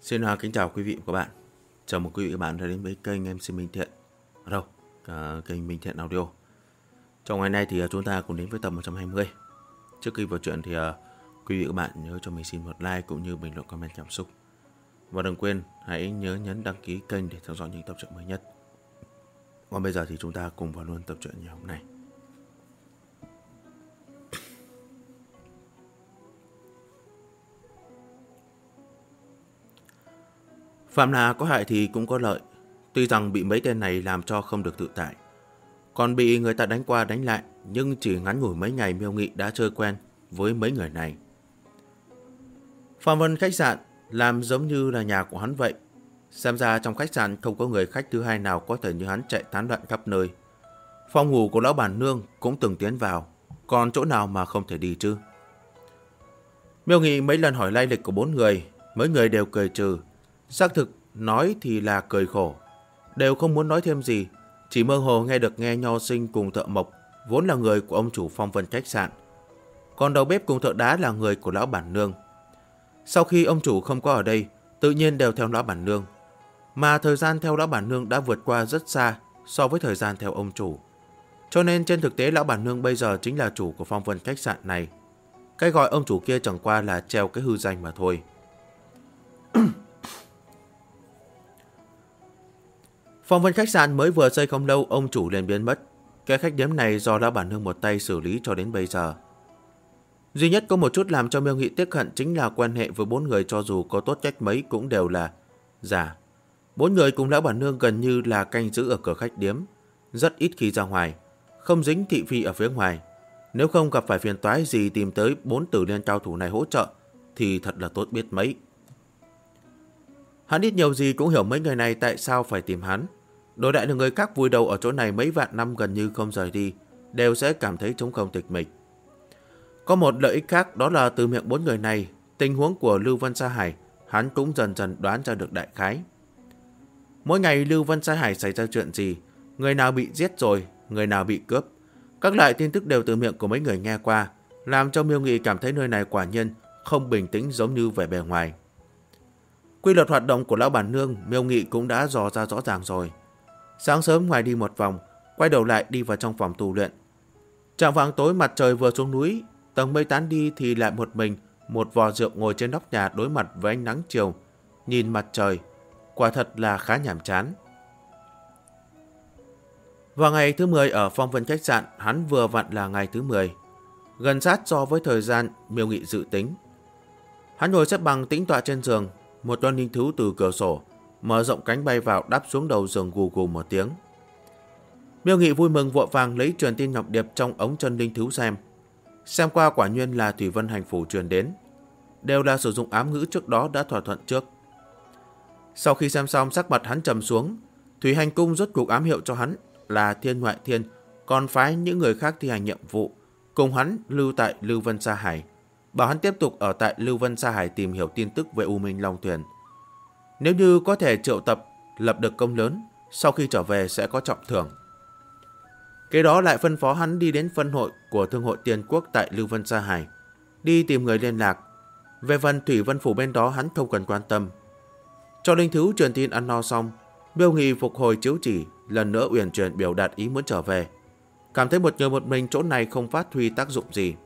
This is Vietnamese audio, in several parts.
Kính chào quý vị và các bạn. Chào mừng quý vị và các bạn đã đến với kênh MC Minh Thiện. Kênh Minh Thiện Audio. Trong ngày nay thì chúng ta cùng đến với tập 120. Trước khi vào chuyện thì quý vị và các bạn nhớ cho mình xin một like cũng như bình luận comment cảm xúc. Và đừng quên hãy nhớ nhấn đăng ký kênh để theo dõi những tập truyện mới nhất. Còn bây giờ thì chúng ta cùng vào luôn tập truyện ngày hôm nay. Phạm là có hại thì cũng có lợi. Tuy rằng bị mấy tên này làm cho không được tự tại, còn bị người ta đánh qua đánh lại, nhưng chỉ ngắn ngủi mấy ngày Miêu Nghị đã chơi quen với mấy người này. Phạm Vân khách sạn làm giống như là nhà của hắn vậy. Xem ra trong khách sạn không có người khách thứ hai nào có thể như hắn chạy tán loạn khắp nơi. Phòng ngủ của lão bản nương cũng từng tiến vào, còn chỗ nào mà không thể đi chứ. Miêu Nghị mấy lần hỏi lai lịch của bốn người, mấy người đều cười trừ. Xác thực nói thì là cười khổ, đều không muốn nói thêm gì, chỉ mơ hồ nghe được Nho Sinh cùng thợ mộc vốn là người của ông chủ Phong Vân khách sạn, còn đầu bếp cùng thợ đá là người của lão bản nương. Sau khi ông chủ không có ở đây, tự nhiên đều theo lão bản nương, mà thời gian theo lão bản nương đã vượt qua rất xa so với thời gian theo ông chủ, cho nên trên thực tế lão bản nương bây giờ chính là chủ của Phong Vân khách sạn này. Cái gọi ông chủ kia chẳng qua là treo cái hư danh mà thôi. Phong Vân khách sạn mới vừa xây không lâu, ông chủ liền biến mất. Cái khách điếm này do lão bản nương một tay xử lý cho đến bây giờ. Duy nhất có một chút làm cho Miêu Nghị tiếc hận chính là quan hệ với bốn người, cho dù có tốt cách mấy cũng đều là giả. Bốn người cùng lão bản nương gần như là canh giữ ở cửa khách điếm, rất ít khi ra ngoài, không dính thị phi ở phía ngoài. Nếu không gặp phải phiền toái gì tìm tới bốn tử liên cao thủ này hỗ trợ thì thật là tốt biết mấy. Hắn ít nhiều gì cũng hiểu mấy người này tại sao phải tìm hắn. Đổi lại là người khác vùi đầu ở chỗ này mấy vạn năm gần như không rời đi, đều sẽ cảm thấy trống không tịch mịch. Có một lợi ích khác, đó là từ miệng bốn người này, tình huống của Lưu Vân Sa Hải hắn cũng dần dần đoán ra được đại khái. Mỗi ngày Lưu Vân Sa Hải xảy ra chuyện gì, người nào bị giết rồi, người nào bị cướp, các loại tin tức đều từ miệng của mấy người nghe qua, làm cho Miêu Nghị cảm thấy nơi này quả nhiên không bình tĩnh giống như vẻ bề ngoài. Quy luật hoạt động của lão bản nương Miêu Nghị cũng đã dò ra rõ ràng rồi. Sáng sớm ngoài đi một vòng, quay đầu lại đi vào trong phòng tu luyện. Chạng vạng tối mặt trời vừa xuống núi, tầng mây tán đi thì lại một mình, một vò rượu ngồi trên nóc nhà đối mặt với ánh nắng chiều, nhìn mặt trời, quả thật là khá nhàm chán. Vào ngày thứ 10 ở Phong Vân khách sạn, hắn vừa vặn là ngày thứ 10, gần sát so với thời gian Miêu Nghị dự tính. Hắn ngồi xếp bằng tĩnh tọa trên giường, một con linh thú từ cửa sổ mở rộng cánh bay vào, đáp xuống đầu giường gù gù một tiếng. Miêu Nghị vui mừng vội vàng lấy truyền tin ngọc điệp trong ống chân linh thú xem qua, quả nhiên là Thủy Vân Hành Phủ truyền đến, đều là sử dụng ám ngữ trước đó đã thỏa thuận trước. Sau khi xem xong, sắc mặt hắn trầm xuống. Thủy Hành Cung rốt cuộc ám hiệu cho hắn là Thiên Ngoại Thiên, còn phái những người khác thi hành nhiệm vụ cùng hắn lưu tại Lưu Vân Sa Hải, bảo hắn tiếp tục ở tại Lưu Vân Sa Hải tìm hiểu tin tức về U Minh Long Thuyền. Nếu như có thể triệu tập lập được công lớn, sau khi trở về sẽ có trọng thưởng. Kế đó lại phân phó hắn đi đến phân hội của Thương hội Tiền Quốc tại Lưu Vân Sa Hải, đi tìm người liên lạc. Về phần Thủy Vân Phủ bên đó hắn không cần quan tâm. Cho linh thú truyền tin ăn no xong, Miêu Nghị phục hồi chiếu chỉ, lần nữa uyển chuyển biểu đạt ý muốn trở về. Cảm thấy một người một mình chỗ này không phát huy tác dụng gì.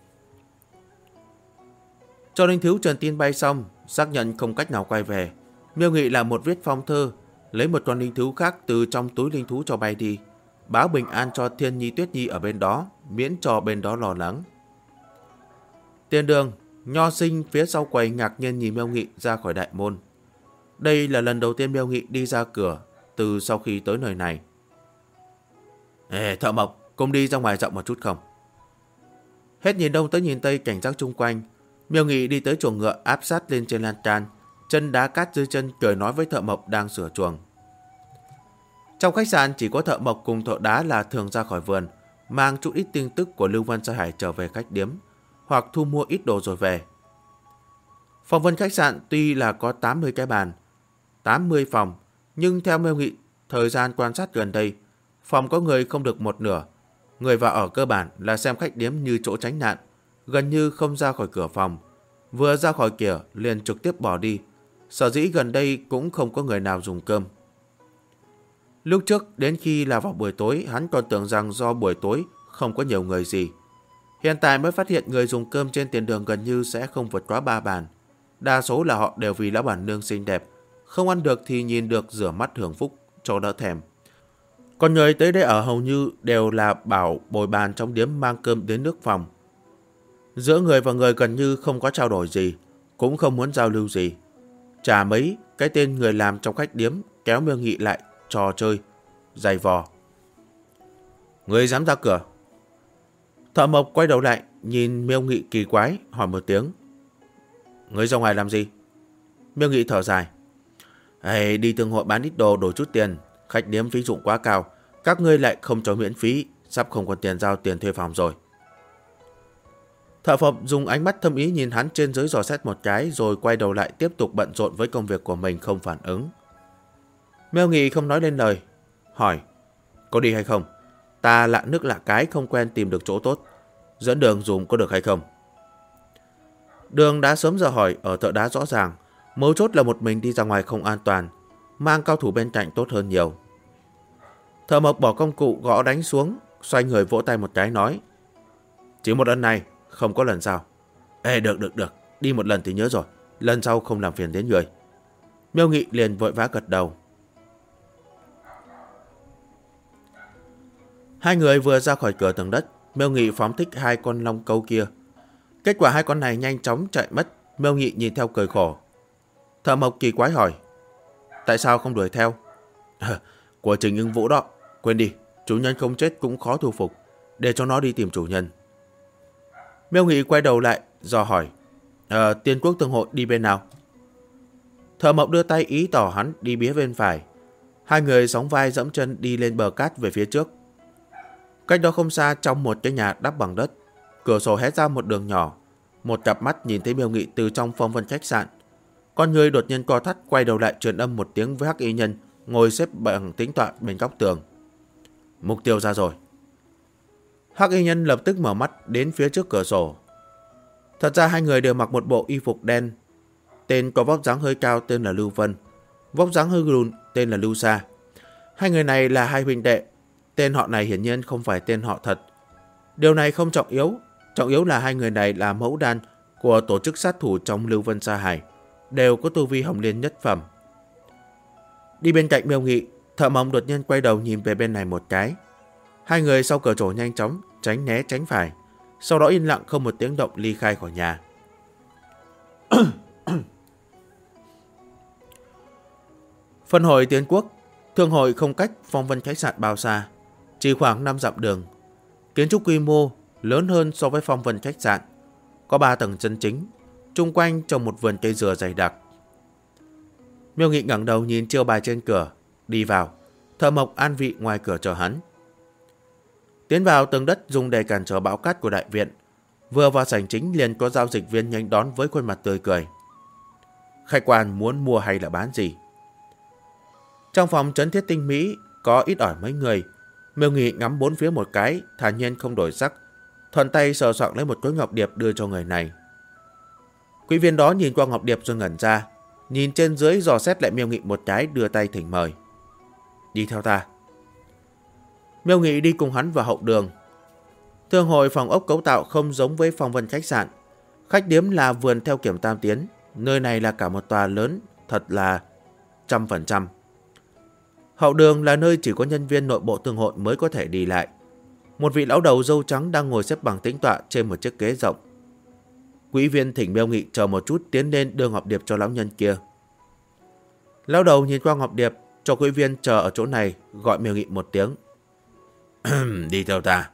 Cho linh thú truyền tin bay xong, xác nhận không cách nào quay về, Miêu Nghị làm một viết phong thư, lấy một con linh thú khác từ trong túi linh thú cho bay đi, báo bình an cho Thiên Nhi Tuyết Nhi ở bên đó, miễn cho bên đó lo lắng. Tiền đường, Nho Sinh phía sau quầy ngạc nhiên nhìn Miêu Nghị ra khỏi đại môn. Đây là lần đầu tiên Miêu Nghị đi ra cửa từ sau khi tới nơi này. Thợ mộc, cùng đi ra ngoài rộng một chút không? Hết nhìn đông tới nhìn tây cảnh giác chung quanh, Miêu Nghị đi tới chuồng ngựa áp sát lên trên lan can, chân đá cát dưới chân, cười nói với thợ mộc đang sửa chuồng. Trong khách sạn chỉ có thợ mộc cùng thợ đá là thường ra khỏi vườn, mang chút ít tin tức của Lưu Vân Sa Hải trở về khách điếm, hoặc thu mua ít đồ rồi về. Phong Vân khách sạn tuy là có 80 cái bàn, 80 phòng, nhưng theo Miêu Nghị thời gian quan sát gần đây, phòng có người không được một nửa. Người vào ở cơ bản là xem khách điếm như chỗ tránh nạn, gần như không ra khỏi cửa phòng. Vừa ra khỏi cửa liền trực tiếp bỏ đi. sở dĩ gần đây cũng không có người nào dùng cơm. Lúc trước đến khi là vào buổi tối, hắn còn tưởng rằng do buổi tối không có nhiều người gì. Hiện tại mới phát hiện người dùng cơm trên tiền đường gần như sẽ không vượt quá 3 bàn. Đa số là họ đều vì lão bản nương xinh đẹp, không ăn được thì nhìn được rửa mắt hưởng phúc cho đỡ thèm. Còn người tới đây ở hầu như đều là bảo bồi bàn trong điếm mang cơm đến nước phòng. Giữa người và người gần như không có trao đổi gì, cũng không muốn giao lưu gì. Chả mấy, cái tên người làm trong khách điếm kéo Miêu Nghị lại trò chơi, giày vò. Người dám ra cửa? Thợ mộc quay đầu lại, nhìn Miêu Nghị kỳ quái, hỏi một tiếng. Người ra ngoài làm gì? Miêu Nghị thở dài. Đi thương hội bán ít đồ đổi chút tiền, khách điếm phí dụng quá cao, các ngươi lại không cho miễn phí, sắp không còn tiền giao tiền thuê phòng rồi. Thợ mộc dùng ánh mắt thâm ý nhìn hắn trên dưới dò xét một cái, rồi quay đầu lại tiếp tục bận rộn với công việc của mình không phản ứng. Miêu Nghị không nói lên lời, hỏi, có đi hay không? Ta lạ nước lạ cái không quen tìm được chỗ tốt, dẫn đường dùng có được hay không? Đường đã sớm giờ hỏi ở thợ đá rõ ràng, mấu chốt là một mình đi ra ngoài không an toàn, mang cao thủ bên cạnh tốt hơn nhiều. Thợ mộc bỏ công cụ gõ đánh xuống, xoay người vỗ tay một cái nói, chỉ một lần này, không có lần sau. Được, đi một lần thì nhớ rồi, lần sau không làm phiền đến người. Miêu Nghị liền vội vã gật đầu. Hai người vừa ra khỏi cửa tầng đất, Miêu Nghị phóng thích hai con long câu kia. Kết quả hai con này nhanh chóng chạy mất, Miêu Nghị nhìn theo cười khổ. Thợ mộc kỳ quái hỏi, tại sao không đuổi theo? Của Trình Ưng Vũ đó, quên đi, chủ nhân không chết cũng khó thu phục, để cho nó đi tìm chủ nhân. Miêu Nghị quay đầu lại, dò hỏi, Tiên Quốc Thương hội đi bên nào? Thợ mộc đưa tay ý tỏ hắn đi phía bên phải. Hai người sóng vai dẫm chân đi lên bờ cát về phía trước. Cách đó không xa, trong một cái nhà đắp bằng đất, cửa sổ hé ra một đường nhỏ. Một cặp mắt nhìn thấy Miêu Nghị từ trong phong vân khách sạn. Con người đột nhiên co thắt, quay đầu lại truyền âm một tiếng với hắc y nhân ngồi xếp bằng tĩnh tọa bên góc tường. Mục tiêu ra rồi. Hắc y nhân lập tức mở mắt đến phía trước cửa sổ. Thật ra hai người đều mặc một bộ y phục đen. Tên có vóc dáng hơi cao tên là Lưu Vân, vóc dáng hơi lùn tên là Lưu Sa. Hai người này là hai huynh đệ. Tên họ này hiển nhiên không phải tên họ thật. Điều này không trọng yếu là hai người này là mẫu đan của tổ chức sát thủ trong Lưu Vân Sa Hải, đều có tu vi hồng liên nhất phẩm. Đi bên cạnh Miêu Nghị, thợ mộc đột nhiên quay đầu nhìn về bên này một cái. Hai người sau cửa sổ nhanh chóng tránh né tránh phải, sau đó yên lặng không một tiếng động ly khai khỏi nhà. Phân hội Tiến Quốc, thương hội không cách phong vân khách sạn bao xa, chỉ khoảng 5 dặm đường. Kiến trúc quy mô lớn hơn so với phong vân khách sạn, có 3 tầng chân chính, chung quanh trồng một vườn cây dừa dày đặc. Miêu Nghị ngẩng đầu nhìn chiêu bài trên cửa, đi vào. Thợ mộc an vị ngoài cửa chờ hắn. Tiến vào tầng đất dùng để cản trở bão cát của đại viện. Vừa vào sảnh chính liền có giao dịch viên nhanh đón với khuôn mặt tươi cười. Khách quan muốn mua hay là bán gì? Trong phòng trấn thiết tinh mỹ có ít ỏi mấy người. Miêu Nghị ngắm bốn phía một cái, thản nhiên không đổi sắc, thuận tay sờ soạng lấy một khối ngọc điệp đưa cho người này. Quý viên đó nhìn qua ngọc điệp rồi ngẩn ra, nhìn trên dưới dò xét lại Miêu Nghị một cái, đưa tay thỉnh mời. Đi theo ta. Miêu Nghị đi cùng hắn vào hậu đường. Thương hội phòng ốc cấu tạo không giống với phong vân khách sạn. Khách điếm là vườn theo kiểu tam tiến, nơi này là cả một tòa lớn, thật là 100%. Hậu đường là nơi chỉ có nhân viên nội bộ thương hội mới có thể đi lại. Một vị lão đầu râu trắng đang ngồi xếp bằng tĩnh tọa trên một chiếc ghế rộng. Quý viên thỉnh Miêu Nghị chờ một chút, tiến lên đưa ngọc điệp cho lão nhân kia. Lão đầu nhìn qua ngọc điệp, cho quý viên chờ ở chỗ này, gọi Miêu Nghị một tiếng. Đi theo ta.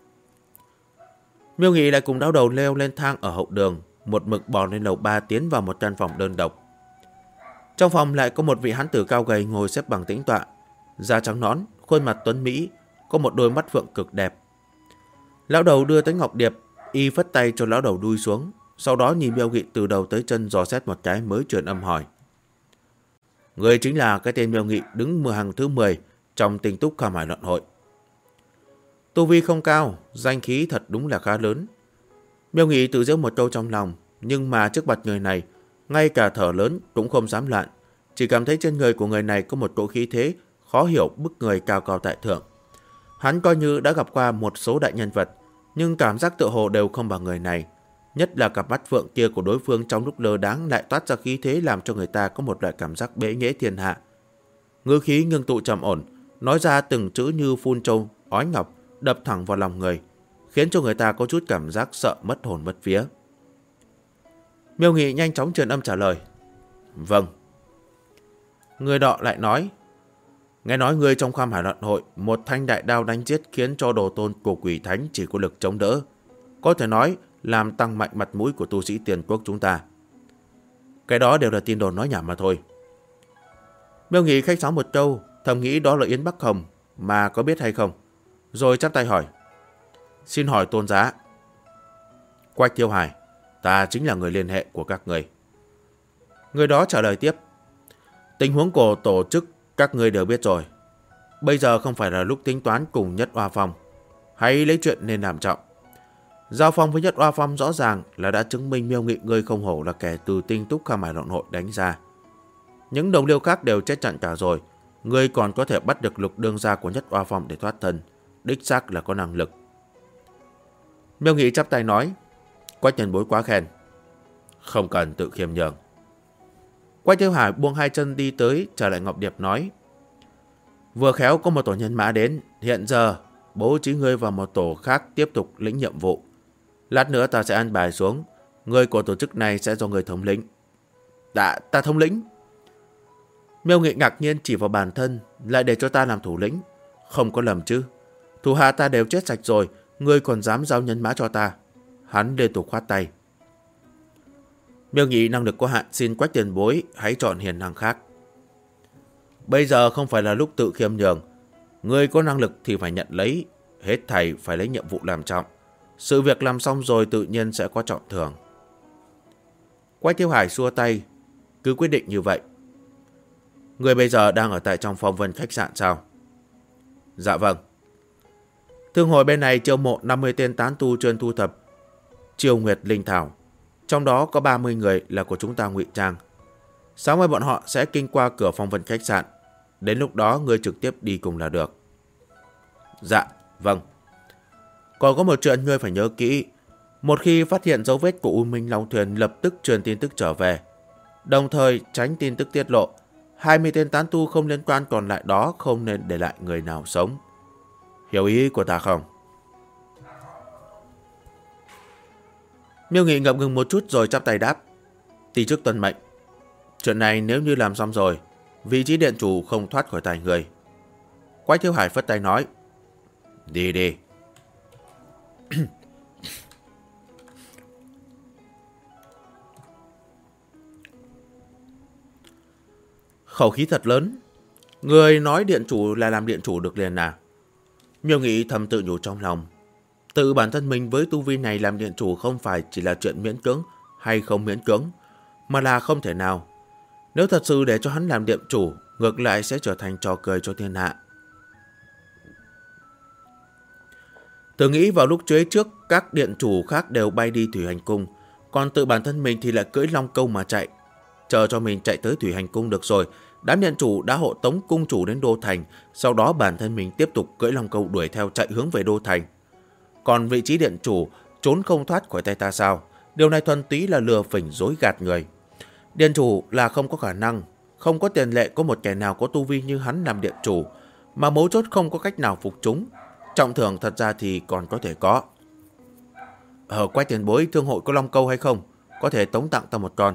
Miêu Nghị lại cùng lão đầu leo lên thang ở hậu đường, một mực bò lên lầu 3 tiến vào một căn phòng đơn độc. Trong phòng lại có một vị hán tử cao gầy ngồi xếp bằng tĩnh tọa, da trắng nõn, khuôn mặt tuấn mỹ, có một đôi mắt phượng cực đẹp. Lão đầu đưa tới ngọc điệp, y phất tay cho lão đầu đuôi xuống, sau đó nhìn Miêu Nghị từ đầu tới chân dò xét một cái mới truyền âm hỏi. Người chính là cái tên Miêu Nghị đứng hàng thứ 10 trong Tinh Túc Kham Hải luận hội. Tu vi không cao, danh khí thật đúng là khá lớn. Miêu Nghị tự giễu một câu trong lòng, nhưng mà trước mặt người này, ngay cả thở lớn cũng không dám loạn, chỉ cảm thấy trên người của người này có một cỗ khí thế khó hiểu bức người cao cao tại thượng. Hắn coi như đã gặp qua một số đại nhân vật, nhưng cảm giác tựa hồ đều không bằng người này. Nhất là cặp mắt phượng kia của đối phương trong lúc lơ đãng lại toát ra khí thế làm cho người ta có một loại cảm giác bẽ nghễ thiên hạ. Ngữ khí ngưng tụ trầm ổn, nói ra từng chữ như phun trâu, ói ngọc, đập thẳng vào lòng người, khiến cho người ta có chút cảm giác sợ mất hồn mất vía. Miêu Nghị nhanh chóng truyền âm trả lời. Vâng. Người nọ lại nói. Nghe nói ngươi trong Kham Hải Loạn Hội, một thanh đại đao đánh giết khiến cho đồ tôn của quỷ thánh chỉ có lực chống đỡ. Có thể nói làm tăng mạnh mặt mũi của tu sĩ tiền quốc chúng ta. Cái đó đều là tin đồn nói nhảm mà thôi. Miêu Nghị khách sáo một câu, thầm nghĩ đó là Yến Bắc Hồng, mà có biết hay không? Rồi chắp tay hỏi. Xin hỏi tôn giá. Quách Tiêu Hải, ta chính là người liên hệ của các người. Người đó trả lời tiếp. Tình huống của tổ chức các ngươi đều biết rồi. Bây giờ không phải là lúc tính toán cùng Nhất Oa Phong. Hãy lấy chuyện nên làm trọng. Giao phong với Nhất Oa Phong rõ ràng là đã chứng minh Miêu Nghị ngươi không hổ là kẻ từ tinh túc Kham Hải Loạn Hội đánh ra. Những đồng liêu khác đều chết trận cả rồi. Ngươi còn có thể bắt được Lục đương gia của Nhất Oa Phong để thoát thân. Đích xác là có năng lực. Miêu Nghị chắp tay nói. Quách tiền bối quá khen. Không cần tự khiêm nhường. Quách Tiêu Hải buông hai chân đi tới, trở lại Ngọc Điệp nói. Vừa khéo có một tổ nhân mã đến, hiện giờ bố trí ngươi vào một tổ khác tiếp tục lĩnh nhiệm vụ. Lát nữa ta sẽ an bài xuống, người của tổ chức này sẽ do người thống lĩnh. Ta thống lĩnh? Miêu Nghị ngạc nhiên chỉ vào bản thân, lại để cho ta làm thủ lĩnh. Không có lầm chứ. Thủ hạ ta đều chết sạch rồi, ngươi còn dám giao nhân mã cho ta. Hắn liên tục khoát tay. Miêu Nghị năng lực có hạn, xin Quách tiền bối hãy chọn hiền năng khác. Bây giờ không phải là lúc tự khiêm nhường. Người có năng lực thì phải nhận lấy. Hết thảy phải lấy nhiệm vụ làm trọng. Sự việc làm xong rồi tự nhiên sẽ có trọng thưởng. Quách Tiêu Hải xua tay. Cứ quyết định như vậy. Người bây giờ đang ở tại trong Phong Vân khách sạn sao? Dạ vâng. Thương hội bên này chiêu mộ 50 tên tán tu chuyên thu thập Triều Nguyệt Linh Thảo. Trong đó có 30 người là của chúng ta ngụy trang. Sáng mai bọn họ sẽ kinh qua cửa Phong Vân khách sạn. Đến lúc đó ngươi trực tiếp đi cùng là được. Dạ, vâng. Còn có một chuyện ngươi phải nhớ kỹ. Một khi phát hiện dấu vết của U Minh Long Thuyền, lập tức truyền tin tức trở về. Đồng thời tránh tin tức tiết lộ. 20 tên tán tu không liên quan còn lại đó không nên để lại người nào sống. Hiểu ý của ta không? Miêu Nghị ngập ngừng một chút rồi chắp tay đáp. Tỷ chức tuân mệnh. Chuyện này nếu như làm xong rồi, vị trí điện chủ không thoát khỏi tay người. Quách Thiếu Hải phất tay nói. Đi đi. Khẩu khí thật lớn. Người nói điện chủ là làm điện chủ được liền à? Miêu Nghị thầm tự nhủ trong lòng. Tự bản thân mình với tu vi này làm điện chủ không phải chỉ là chuyện miễn cưỡng hay không miễn cưỡng, mà là không thể nào. Nếu thật sự để cho hắn làm điện chủ, ngược lại sẽ trở thành trò cười cho thiên hạ. Tự nghĩ vào lúc chế trước, các điện chủ khác đều bay đi Thủy Hành Cung, còn tự bản thân mình thì lại cưỡi Long Câu mà chạy. Chờ cho mình chạy tới Thủy Hành Cung được rồi, đám điện chủ đã hộ tống cung chủ đến Đô Thành, sau đó bản thân mình tiếp tục cưỡi Long Câu đuổi theo chạy hướng về Đô Thành. Còn vị trí điện chủ trốn không thoát khỏi tay ta sao? Điều này thuần túy là lừa phỉnh dối gạt người. Điện chủ là không có khả năng, không có tiền lệ có một kẻ nào có tu vi như hắn làm điện chủ, mà mấu chốt không có cách nào phục chúng. Trọng thưởng thật ra thì còn có thể có. Quách tiền bối, thương hội có Long Câu hay không? Có thể tống tặng ta một con.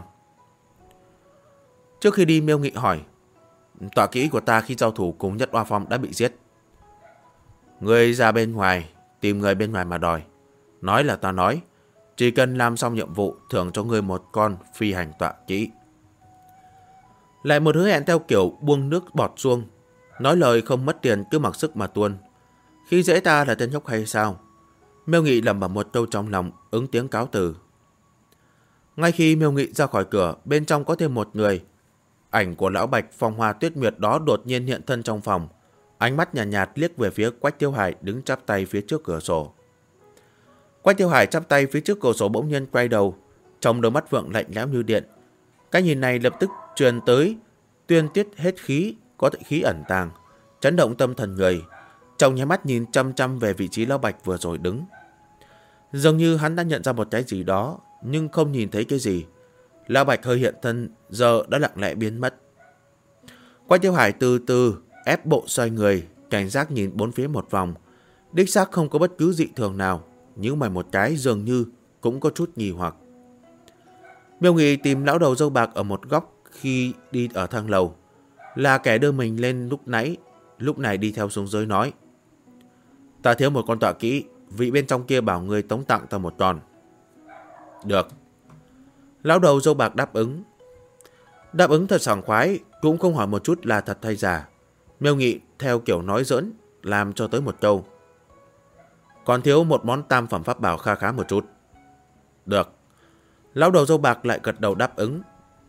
Trước khi đi, Miêu Nghị hỏi. Tọa kỹ của ta khi giao thủ cùng Nhất Oa Phong đã bị giết. Người ra bên ngoài, tìm người bên ngoài mà đòi. Nói là ta nói, chỉ cần làm xong nhiệm vụ, thưởng cho ngươi một con phi hành tọa kỹ. Lại một hứa hẹn theo kiểu buông nước bọt xuông. Nói lời không mất tiền cứ mặc sức mà tuôn. Khi dễ ta là tên nhóc hay sao? Miêu Nghị lẩm bẩm một câu trong lòng, ứng tiếng cáo từ. Ngay khi Miêu Nghị ra khỏi cửa, bên trong có thêm một người. Ảnh của lão Bạch Phong Hoa Tuyết Nguyệt đó đột nhiên hiện thân trong phòng. Ánh mắt nhàn nhạt liếc về phía Quách Tiêu Hải đứng chắp tay phía trước cửa sổ. Quách Tiêu Hải chắp tay phía trước cửa sổ bỗng nhiên quay đầu, trong đôi mắt vượng lạnh lẽo như điện. Cái nhìn này lập tức truyền tới, tuyên tiết hết khí, có thể khí ẩn tàng, chấn động tâm thần người. Trong nháy mắt nhìn chăm chăm về vị trí Lão Bạch vừa rồi đứng. Dường như hắn đã nhận ra một cái gì đó, nhưng không nhìn thấy cái gì. Lão Bạch hơi hiện thân, giờ đã lặng lẽ biến mất. Quách Tiêu Hải từ từ ép bộ xoay người, cảnh giác nhìn bốn phía một vòng. Đích xác không có bất cứ dị thường nào, nhưng mà một cái dường như cũng có chút nghi hoặc. Miêu Nghị tìm lão đầu râu bạc ở một góc khi đi ở thang lầu, là kẻ đưa mình lên lúc này đi theo xuống dưới nói: ta thiếu một con tọa kỹ, vị bên trong kia bảo người tống tặng ta một con. Được. Lão đầu râu bạc đáp ứng. Đáp ứng thật sảng khoái, cũng không hỏi một chút là thật hay giả. Miêu Nghị theo kiểu nói giỡn, làm cho tới một câu: còn thiếu một món tam phẩm pháp bảo kha khá một chút. Được. Lão đầu râu bạc lại gật đầu đáp ứng.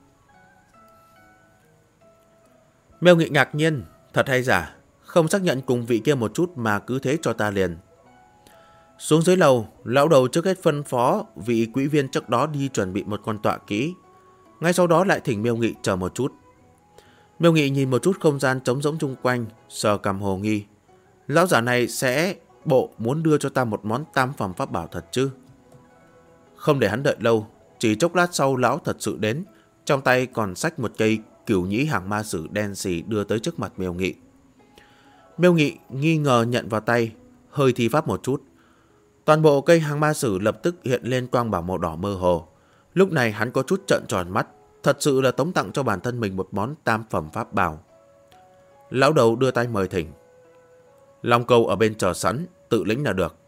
Miêu Nghị ngạc nhiên, thật hay giả, không xác nhận cùng vị kia một chút mà cứ thế cho ta liền. Xuống dưới lầu, lão đầu trước hết phân phó vị quỹ viên trước đó đi chuẩn bị một con tọa kỹ. Ngay sau đó lại thỉnh Miêu Nghị chờ một chút. Miêu Nghị nhìn một chút không gian trống rỗng chung quanh, sờ cằm hồ nghi. Lão giả này sẽ bộ muốn đưa cho ta một món tam phẩm pháp bảo thật chứ? Không để hắn đợi lâu, chỉ chốc lát sau lão thật sự đến, trong tay còn xách một cây cửu nhĩ hàng ma sử đen xì đưa tới trước mặt Miêu Nghị. Miêu Nghị nghi ngờ nhận vào tay, hơi thi pháp một chút. Toàn bộ cây hàng ma sử lập tức hiện lên quang bảo màu đỏ mơ hồ. Lúc này hắn có chút trợn tròn mắt, thật sự là tống tặng cho bản thân mình một món tam phẩm pháp bảo. Lão đầu đưa tay mời thỉnh. Long Câu ở bên chờ sẵn, tự lĩnh là được.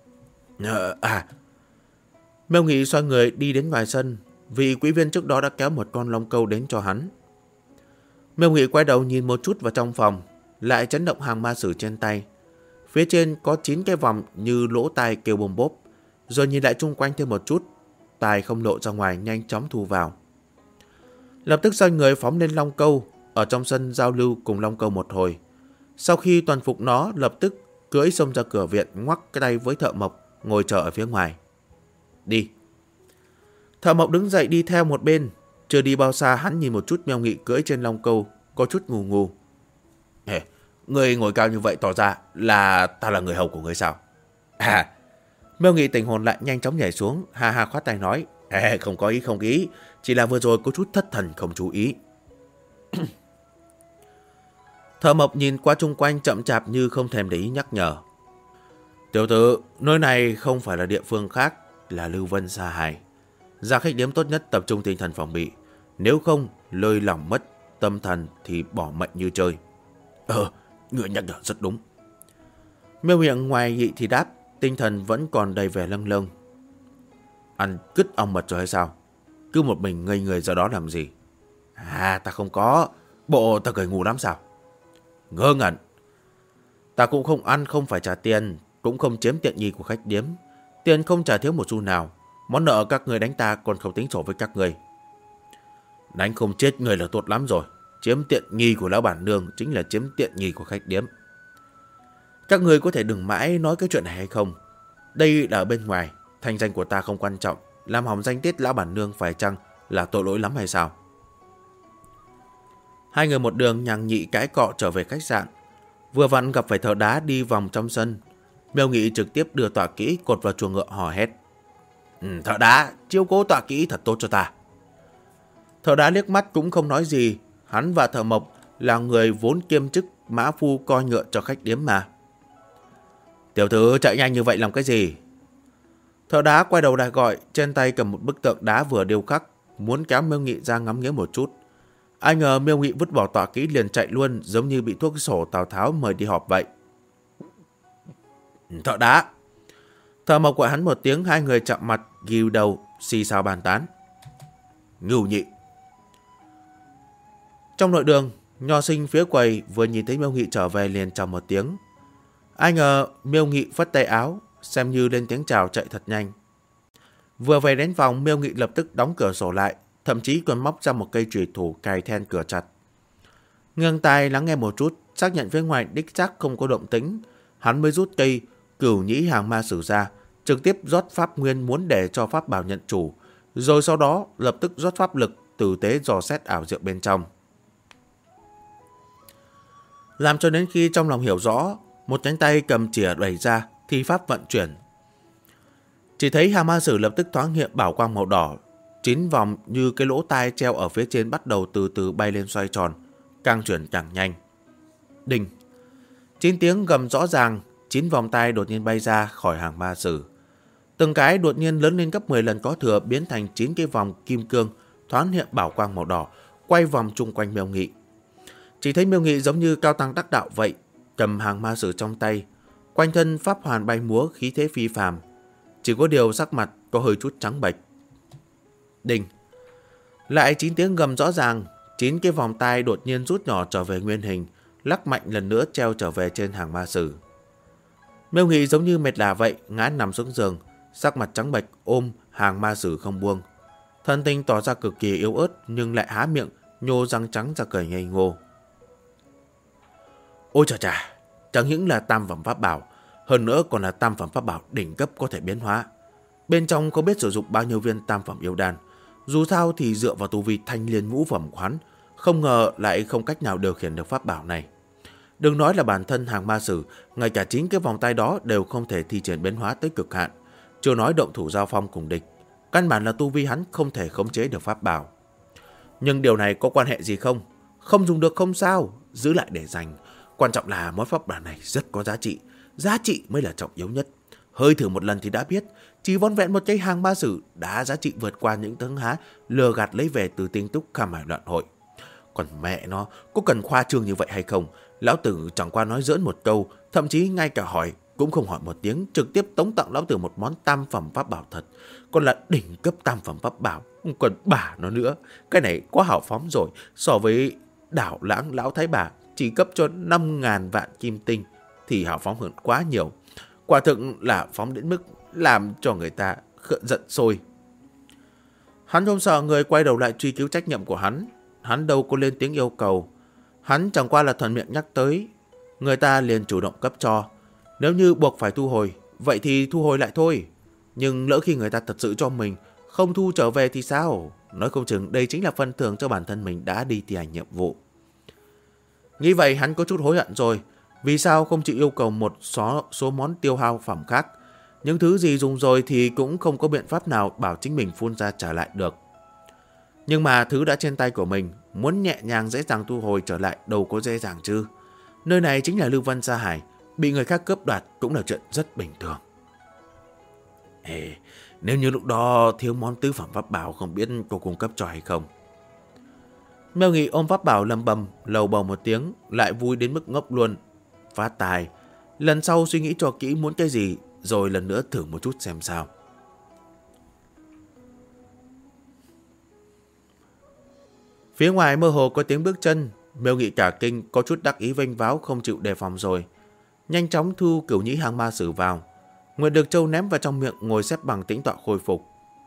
Miêu Nghị xoay người đi đến ngoài sân, vì quỹ viên trước đó đã kéo một con long câu đến cho hắn. Miêu Nghị quay đầu nhìn một chút vào trong phòng, lại chấn động hàng ma sử trên tay. Phía trên có 9 cái vòng như lỗ tai kêu bồm bốp, rồi nhìn lại chung quanh thêm một chút, tài không lộ ra ngoài nhanh chóng thu vào. Lập tức xoay người phóng lên long câu, ở trong sân giao lưu cùng long câu một hồi. Sau khi toàn phục nó, lập tức cưỡi xông ra cửa viện, ngoắc cái tay với Thợ Mộc ngồi chờ ở phía ngoài. Đi. Thợ Mộc đứng dậy đi theo một bên. Chưa đi bao xa hắn nhìn một chút Miêu Nghị cưỡi trên long câu, có chút ngù ngù. Người ngồi cao như vậy tỏ ra là ta là người hầu của người sao? Miêu Nghị tình hồn lại nhanh chóng nhảy xuống, ha ha khoát tay nói: không có ý không ý, chỉ là vừa rồi có chút thất thần không chú ý. Thợ Mộc nhìn qua chung quanh chậm chạp như không thèm để ý nhắc nhở: tiểu tử, nơi này không phải là địa phương khác, là Lưu Vân Sa Hải. Ra khách điếm tốt nhất tập trung tinh thần phòng bị, nếu không lơi lỏng mất tâm thần thì bỏ mệnh như chơi. Người nhắc nhở rất đúng. Miêu Miệng ngoài Nghị thì đáp, tinh thần vẫn còn đầy vẻ lâng lâng. Ăn cứt ong mật rồi hay sao? Cứ một mình ngây người ra đó làm gì? Ta không có. Bộ ta cười ngu lắm sao? Ngơ ngẩn. Ta cũng không ăn không phải trả tiền, cũng không chiếm tiện nghi của khách điếm. Tiền không trả thiếu một xu nào. Món nợ các người đánh ta còn không tính sổ với các người. Đánh không chết người là tốt lắm rồi. Chiếm tiện nghi của lão bản nương chính là chiếm tiện nghi của khách điếm. Các người có thể đừng mãi nói cái chuyện này hay không? Đây là ở bên ngoài, thanh danh của ta không quan trọng, làm hỏng danh tiết lão bản nương phải chăng là tội lỗi lắm hay sao? Hai người một đường nhằng nhị cãi cọ trở về khách sạn. Vừa vặn gặp phải Thợ Đá đi vòng trong sân. Miêu Nghị trực tiếp đưa tọa kỹ cột vào chuồng ngựa hò hét: Thợ Đá, chiếu cố tọa kỹ thật tốt cho ta. Thợ Đá liếc mắt cũng không nói gì. Hắn và Thợ Mộc là người vốn kiêm chức mã phu coi ngựa cho khách điếm mà. Tiểu tử chạy nhanh như vậy làm cái gì? Thợ Đá quay đầu lại gọi, trên tay cầm một bức tượng đá vừa điêu khắc, muốn kéo Miêu Nghị ra ngắm nghía một chút. Ai ngờ Miêu Nghị vứt bỏ tọa kỹ liền chạy luôn, giống như bị thuốc sổ Tào Tháo mời đi họp vậy. Thợ Đá. Thợ Mộc gọi hắn một tiếng, hai người chạm mặt, ghìu đầu, xì xào bàn tán. Ngưu nhị. Trong nội đường, Nho Sinh phía quầy vừa nhìn thấy Miêu Nghị trở về liền chào một tiếng. Ai ngờ Miêu Nghị phất tay áo, xem như lên tiếng chào chạy thật nhanh. Vừa về đến phòng, Miêu Nghị lập tức đóng cửa sổ lại, thậm chí còn móc ra một cây chùy thủ cài then cửa chặt. Nghiêng tai lắng nghe một chút, xác nhận phía ngoài đích xác không có động tĩnh, hắn mới rút cây cửu nhĩ hàng ma sử ra, trực tiếp rót pháp nguyên muốn để cho pháp bảo nhận chủ, rồi sau đó lập tức rót pháp lực tử tế dò xét ảo diệu bên trong. Làm cho đến khi trong lòng hiểu rõ, một cánh tay cầm chìa đẩy ra, thi pháp vận chuyển. Chỉ thấy hàng ma sử lập tức thoáng hiện bảo quang màu đỏ, 9 vòng như cái lỗ tai treo ở phía trên bắt đầu từ từ bay lên xoay tròn, càng chuyển càng nhanh. Đinh! 9 tiếng gầm rõ ràng, 9 vòng tai đột nhiên bay ra khỏi hàng ma sử. Từng cái đột nhiên lớn lên gấp 10 lần có thừa, biến thành 9 cái vòng kim cương, thoáng hiện bảo quang màu đỏ, quay vòng chung quanh Miêu Nghị. Chỉ thấy Miêu Nghị giống như cao tăng đắc đạo vậy, cầm hàng ma sử trong tay, quanh thân pháp hoàn bay múa, khí thế phi phàm. Chỉ có điều sắc mặt có hơi chút trắng bệch. Đinh! Lại 9 tiếng gầm rõ ràng, 9 cái vòng tai đột nhiên rút nhỏ trở về nguyên hình, lắc mạnh lần nữa treo trở về trên hàng ma sử. Miêu Nghị giống như mệt lả vậy, ngã nằm xuống giường, sắc mặt trắng bệch ôm hàng ma sử không buông. Thân tình tỏ ra cực kỳ yếu ớt nhưng lại há miệng, nhô răng trắng ra cười ngây ngô. Ôi chà chà, chẳng những là tam phẩm pháp bảo, hơn nữa còn là tam phẩm pháp bảo đỉnh cấp có thể biến hóa. Bên trong không biết sử dụng bao nhiêu viên tam phẩm yêu đan. Dù sao thì dựa vào tu vi thanh liên ngũ phẩm của hắn, không ngờ lại không cách nào điều khiển được pháp bảo này. Đừng nói là bản thân hàng ma sử, ngay cả chính cái vòng tay đó đều không thể thi triển biến hóa tới cực hạn. Chưa nói động thủ giao phong cùng địch, căn bản là tu vi hắn không thể khống chế được pháp bảo. Nhưng điều này có quan hệ gì không? Không dùng được không sao, giữ lại để dành. Quan trọng là món pháp bảo này rất có giá trị mới là trọng yếu nhất. Hơi thử một lần thì đã biết, chỉ vỏn vẹn một cây hàng ma sử đã giá trị vượt qua những tấn há lừa gạt lấy về từ Tinh Túc Kham Hải Loạn Hội. Còn mẹ nó, có cần khoa trương như vậy hay không? Lão tử chẳng qua nói giỡn một câu, thậm chí ngay cả hỏi cũng không hỏi một tiếng, trực tiếp tống tặng lão tử một món tam phẩm pháp bảo thật. Còn là đỉnh cấp tam phẩm pháp bảo, còn bà nó nữa. Cái này quá hào phóng rồi, so với Đảo Lãng lão thái bà chỉ cấp cho 5.000 vạn kim tinh thì hào phóng hơn quá nhiều. Quả thực là phóng đến mức làm cho người ta giận sôi. Hắn không sợ người quay đầu lại truy cứu trách nhiệm của hắn. Hắn đâu có lên tiếng yêu cầu. Hắn chẳng qua là thuận miệng nhắc tới, người ta liền chủ động cấp cho. Nếu như buộc phải thu hồi, vậy thì thu hồi lại thôi. Nhưng lỡ khi người ta thật sự cho mình, không thu trở về thì sao? Nói không chừng đây chính là phần thưởng cho bản thân mình đã đi thi hành nhiệm vụ. Nghĩ vậy hắn có chút hối hận rồi. Vì sao không chịu yêu cầu một số món tiêu hao phẩm khác? Những thứ gì dùng rồi thì cũng không có biện pháp nào bảo chính mình phun ra trả lại được. Nhưng mà thứ đã trên tay của mình, muốn nhẹ nhàng dễ dàng thu hồi trở lại đâu có dễ dàng chứ. Nơi này chính là Lưu Vân Sa Hải, bị người khác cướp đoạt cũng là chuyện rất bình thường. Nếu như lúc đó thiếu món tứ phẩm pháp bảo, không biết cô cung cấp cho hay không? Miêu Nghị ôm pháp bảo lầm bầm, lầu bầu một tiếng, lại vui đến mức ngốc luôn. Phát tài, lần sau suy nghĩ cho kỹ muốn cái gì, rồi lần nữa thử một chút xem sao. Phía ngoài mơ hồ có tiếng bước chân, Miêu Nghị cả kinh, có chút đắc ý vênh váo không chịu đề phòng rồi. Nhanh chóng thu cửu nhĩ hàng ma sử vào. Nguyệt Được Châu ném vào trong miệng, ngồi xếp bằng tĩnh tọa khôi phục.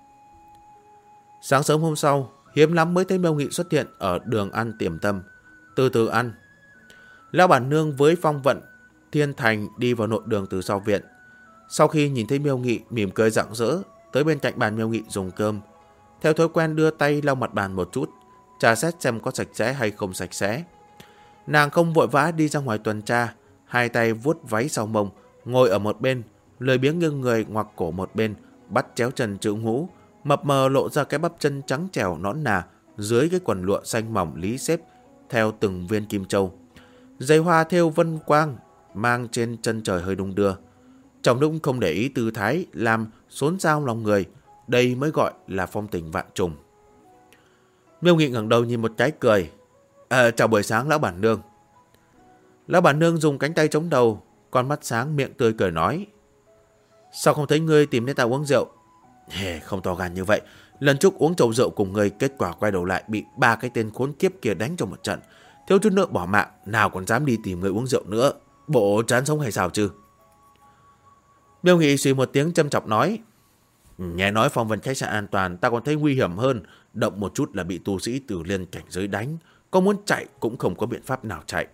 Sáng sớm hôm sau, hiếm lắm mới thấy Miêu Nghị xuất hiện ở đường ăn Tiềm Tâm. Từ từ ăn. Lão bản nương với Phong Vận, Thiên Thành đi vào nội đường từ sau viện. Sau khi nhìn thấy Miêu Nghị, mỉm cười rạng rỡ, tới bên cạnh bàn Miêu Nghị dùng cơm. Theo thói quen đưa tay lau mặt bàn một chút, tra xét xem có sạch sẽ hay không sạch sẽ. Nàng không vội vã đi ra ngoài tuần tra, hai tay vuốt váy sau mông, ngồi ở một bên, lười biếng nghiêng người ngoặc cổ một bên, bắt chéo chân chữ ngũ, mập mờ lộ ra cái bắp chân trắng trẻo nõn nà dưới cái quần lụa xanh mỏng lý xếp theo từng viên kim châu. Giày hoa thêu vân quang mang trên chân trời hơi đung đưa. Trong lúc không để ý tư thái làm xốn xao lòng người, đây mới gọi là phong tình vạn trùng. Miêu Nghị ngẩng đầu nhìn một cái cười. Chào buổi sáng lão bản nương. Lão bản nương dùng cánh tay chống đầu, con mắt sáng miệng tươi cười nói. Sao không thấy ngươi tìm đến ta uống rượu? Không to gan như vậy. Lần trước uống chầu rượu cùng ngươi, kết quả quay đầu lại bị 3 cái tên khốn kiếp kia đánh cho một trận. Thiếu chút nữa bỏ mạng, nào còn dám đi tìm ngươi uống rượu nữa. Bộ chán sống hay sao chứ? Miêu Nghị suy một tiếng châm chọc nói. Nghe nói Phong Vân khách sạn an toàn, ta còn thấy nguy hiểm hơn. Động một chút là bị tu sĩ Tử Liên cảnh giới đánh. Có muốn chạy cũng không có biện pháp nào chạy.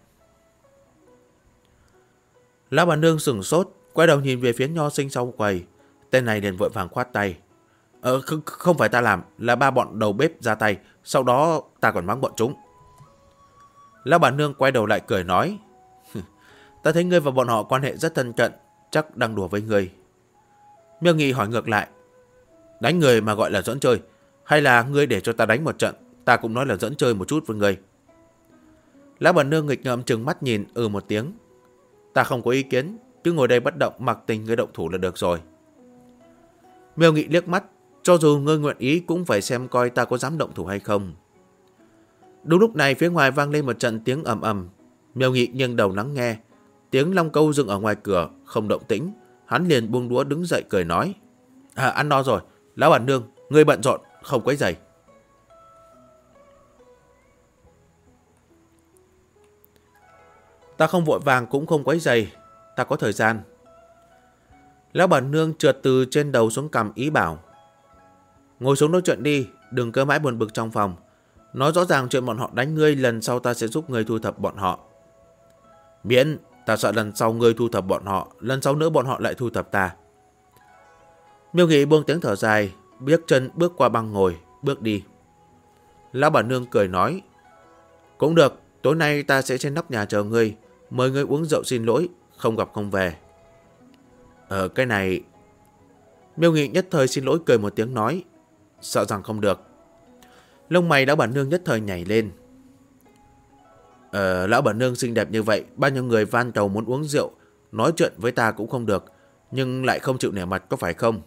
Lão bản nương sửng sốt, quay đầu nhìn về phía nho sinh sau quầy. Tên này liền vội vàng khoát tay. Không phải ta làm, là ba bọn đầu bếp ra tay, sau đó ta còn mắng bọn chúng. Lão bản nương quay đầu lại cười nói, ta thấy ngươi và bọn họ quan hệ rất thân cận, chắc đang đùa với ngươi. Miêu Nghị hỏi ngược lại, đánh người mà gọi là giỡn chơi, hay là ngươi để cho ta đánh một trận, ta cũng nói là giỡn chơi một chút với ngươi. Lão bản nương nghịch ngợm trừng mắt nhìn một tiếng, ta không có ý kiến, cứ ngồi đây bất động mặc tình ngươi động thủ là được rồi. Miêu Nghị liếc mắt, cho dù ngươi nguyện ý cũng phải xem coi ta có dám động thủ hay không. Đúng lúc này phía ngoài vang lên một trận tiếng ầm ầm. Miêu Nghị nghiêng đầu lắng nghe, tiếng long câu dừng ở ngoài cửa, không động tĩnh. Hắn liền buông đũa đứng dậy cười nói, ăn no rồi, lão bản nương, ngươi bận rộn, không quấy rầy. Ta không vội vàng cũng không quấy rầy, ta có thời gian. Lão bản nương trượt từ trên đầu xuống cằm ý bảo, ngồi xuống nói chuyện đi, đừng cứ mãi buồn bực trong phòng. Nói rõ ràng chuyện bọn họ đánh ngươi, lần sau ta sẽ giúp ngươi thu thập bọn họ. Miễn, ta sợ lần sau ngươi thu thập bọn họ, lần sau nữa bọn họ lại thu thập ta. Miêu Nghị buông tiếng thở dài, bước chân bước qua băng ngồi, bước đi. Lão bản nương cười nói, cũng được, tối nay ta sẽ trên nóc nhà chờ ngươi, mời ngươi uống rượu xin lỗi, không gặp không về. Cái này... Miêu Nghị nhất thời xin lỗi cười một tiếng nói, sợ rằng không được. Lông mày lão bản nương nhất thời nhảy lên. Lão bản nương xinh đẹp như vậy, bao nhiêu người van cầu muốn uống rượu, nói chuyện với ta cũng không được, nhưng lại không chịu nể mặt, có phải không?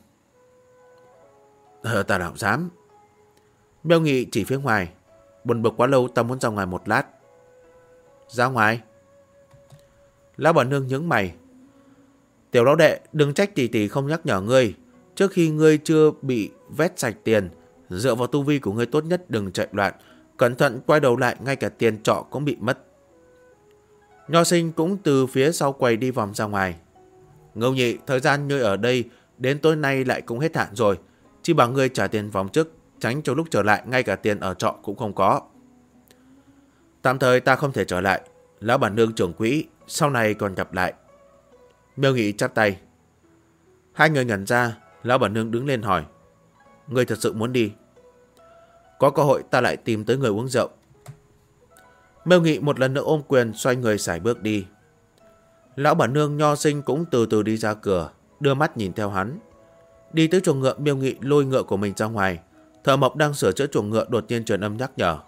Ta nào dám. Miêu Nghị chỉ phía ngoài, buồn bực quá lâu, ta muốn ra ngoài một lát. Ra ngoài? Lão bản nương nhướng mày. Tiểu lão đệ, đừng trách tỷ tỷ không nhắc nhở ngươi. Trước khi ngươi chưa bị vét sạch tiền, dựa vào tu vi của ngươi tốt nhất đừng chạy loạn. Cẩn thận quay đầu lại, ngay cả tiền trọ cũng bị mất. Nho Sinh cũng từ phía sau quầy đi vòng ra ngoài. Ngưu Nhị, thời gian ngươi ở đây đến tối nay lại cũng hết hạn rồi. Chỉ bằng ngươi trả tiền phòng chức, tránh cho lúc trở lại ngay cả tiền ở trọ cũng không có. Tạm thời ta không thể trở lại. Lão bản nương trưởng quỹ, sau này còn gặp lại. Miêu Nghị chắp tay. Hai người ngẩn ra, lão bản nương đứng lên hỏi, ngươi thật sự muốn đi? Có cơ hội ta lại tìm tới người uống rượu. Miêu Nghị một lần nữa ôm quyền, xoay người sải bước đi. Lão bản nương Nho Sinh cũng từ từ đi ra cửa, đưa mắt nhìn theo hắn. Đi tới chuồng ngựa, Miêu Nghị lôi ngựa của mình ra ngoài. Thợ mộc đang sửa chữa chuồng ngựa đột nhiên truyền âm nhắc nhở.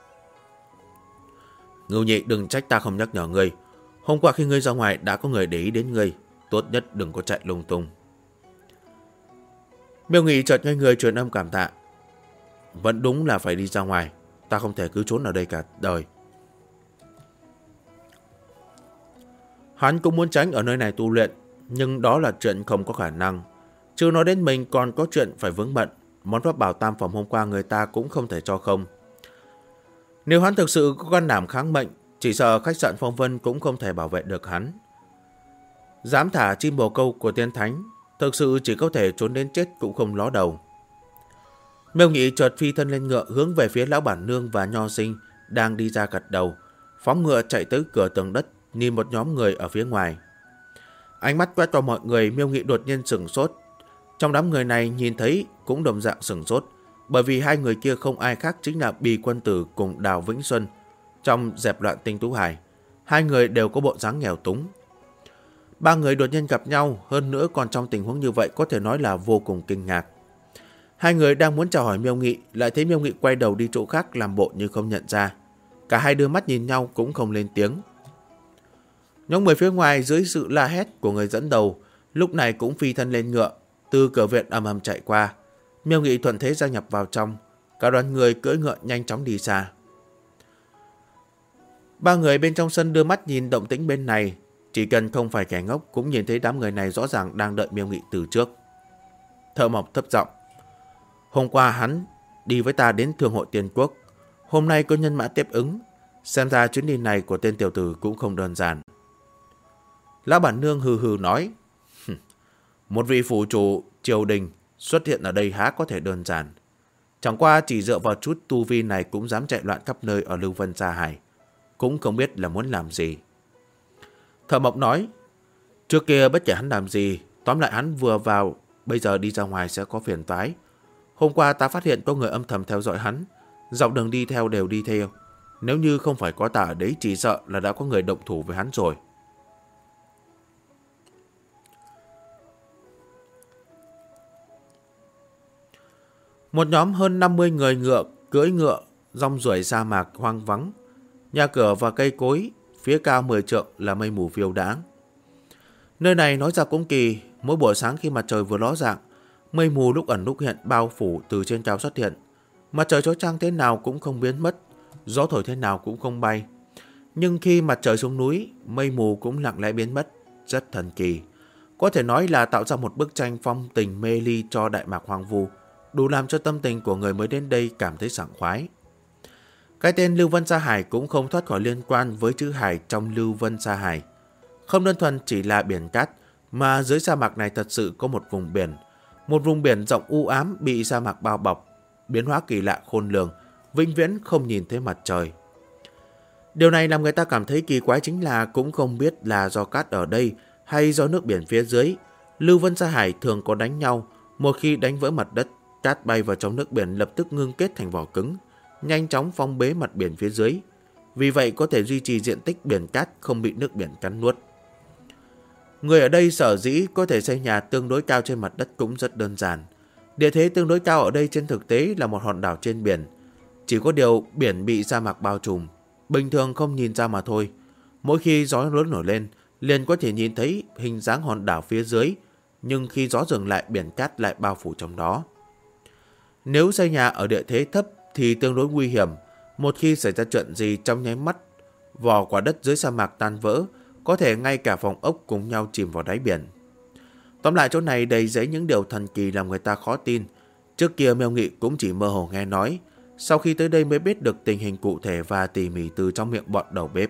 Ngưu Nhị, đừng trách ta không nhắc nhở ngươi. Hôm qua khi ngươi ra ngoài đã có người để ý đến ngươi, tốt nhất đừng có chạy lung tung. Miêu Nghị chợt ngay người truyền âm cảm tạ. Vẫn đúng là phải đi ra ngoài, ta không thể cứ trốn ở đây cả đời. Hắn cũng muốn tránh ở nơi này tu luyện, nhưng đó là chuyện không có khả năng. Chưa nói đến mình còn có chuyện phải vướng bận, món pháp bảo tam phẩm hôm qua người ta cũng không thể cho không. Nếu hắn thực sự có can đảm kháng mệnh, chỉ sợ khách sạn Phong Vân cũng không thể bảo vệ được hắn. Dám thả chim bồ câu của tiên thánh, thực sự chỉ có thể trốn đến chết cũng không ló đầu. Miêu Nghị chợt phi thân lên ngựa hướng về phía lão bản nương và Nho Sinh đang đi ra gật đầu, phóng ngựa chạy tới cửa tường đất, nhìn một nhóm người ở phía ngoài. Ánh mắt quét qua mọi người, Miêu Nghị đột nhiên sửng sốt. Trong đám người này nhìn thấy cũng đồng dạng sửng sốt, bởi vì hai người kia không ai khác chính là Bì Quân Tử cùng Đào Vĩnh Xuân. Trong dẹp loạn Tinh Tú Hải, hai người đều có bộ dáng nghèo túng. Ba người đột nhiên gặp nhau, hơn nữa còn trong tình huống như vậy có thể nói là vô cùng kinh ngạc. Hai người đang muốn chào hỏi Miêu Nghị, lại thấy Miêu Nghị quay đầu đi chỗ khác làm bộ như không nhận ra. Cả hai đưa mắt nhìn nhau cũng không lên tiếng. Nhóm người phía ngoài dưới sự la hét của người dẫn đầu lúc này cũng phi thân lên ngựa, từ cửa viện ầm ầm chạy qua. Miêu Nghị thuận thế gia nhập vào trong, cả đoàn người cưỡi ngựa nhanh chóng đi xa. Ba người bên trong sân đưa mắt nhìn động tĩnh bên này, chỉ cần không phải kẻ ngốc cũng nhìn thấy đám người này rõ ràng đang đợi Miêu Nghị từ trước. Thợ mộc thấp giọng, hôm qua hắn đi với ta đến Thương hội Tiên Quốc, hôm nay có nhân mã tiếp ứng, xem ra chuyến đi này của tên tiểu tử cũng không đơn giản. Lão bản nương hừ hừ nói, một vị phủ chủ triều đình xuất hiện ở đây há có thể đơn giản. Chẳng qua chỉ dựa vào chút tu vi này cũng dám chạy loạn khắp nơi ở Lưu Vân Sa Hải, cũng không biết là muốn làm gì. Thợ mộc nói, trước kia bất kể hắn làm gì, tóm lại hắn vừa vào, bây giờ đi ra ngoài sẽ có phiền toái. Hôm qua ta phát hiện có người âm thầm theo dõi hắn. Dọc đường đi theo đều đi theo. Nếu như không phải có ta ở đấy chỉ sợ là đã có người động thủ với hắn rồi. Một nhóm hơn 50 người cưỡi ngựa rong ruổi sa mạc hoang vắng. Nhà cửa và cây cối, phía cao 10 trượng là mây mù phiêu đãng. Nơi này nói ra cũng kỳ, mỗi buổi sáng khi mặt trời vừa ló dạng, mây mù lúc ẩn lúc hiện bao phủ từ trên cao xuất hiện. Mặt trời chói chang thế nào cũng không biến mất, gió thổi thế nào cũng không bay. Nhưng khi mặt trời xuống núi, mây mù cũng lặng lẽ biến mất, rất thần kỳ. Có thể nói là tạo ra một bức tranh phong tình mê ly cho Đại Mạc hoang vu, đủ làm cho tâm tình của người mới đến đây cảm thấy sảng khoái. Cái tên Lưu Vân Sa Hải cũng không thoát khỏi liên quan với chữ hải trong Lưu Vân Sa Hải. Không đơn thuần chỉ là biển cát, mà dưới sa mạc này thật sự có một vùng biển. Một vùng biển rộng u ám bị sa mạc bao bọc, biến hóa kỳ lạ khôn lường, vĩnh viễn không nhìn thấy mặt trời. Điều này làm người ta cảm thấy kỳ quái chính là cũng không biết là do cát ở đây hay do nước biển phía dưới. Lưu Vân Sa Hải thường có đánh nhau, một khi đánh vỡ mặt đất, cát bay vào trong nước biển lập tức ngưng kết thành vỏ cứng, nhanh chóng phong bế mặt biển phía dưới. Vì vậy có thể duy trì diện tích biển cát không bị nước biển cắn nuốt. Người ở đây sở dĩ có thể xây nhà tương đối cao trên mặt đất cũng rất đơn giản. Địa thế tương đối cao ở đây trên thực tế là một hòn đảo trên biển. Chỉ có điều biển bị sa mạc bao trùm, bình thường không nhìn ra mà thôi. Mỗi khi gió lớn nổi lên, liền có thể nhìn thấy hình dáng hòn đảo phía dưới, nhưng khi gió dừng lại biển cát lại bao phủ trong đó. Nếu xây nhà ở địa thế thấp thì tương đối nguy hiểm. Một khi xảy ra chuyện gì trong nháy mắt, vỏ quả đất dưới sa mạc tan vỡ, có thể ngay cả phòng ốc cùng nhau chìm vào đáy biển. Tóm lại chỗ này đầy dẫy những điều thần kỳ làm người ta khó tin. Trước kia Miêu Nghị cũng chỉ mơ hồ nghe nói, sau khi tới đây mới biết được tình hình cụ thể và tỉ mỉ từ trong miệng bọn đầu bếp.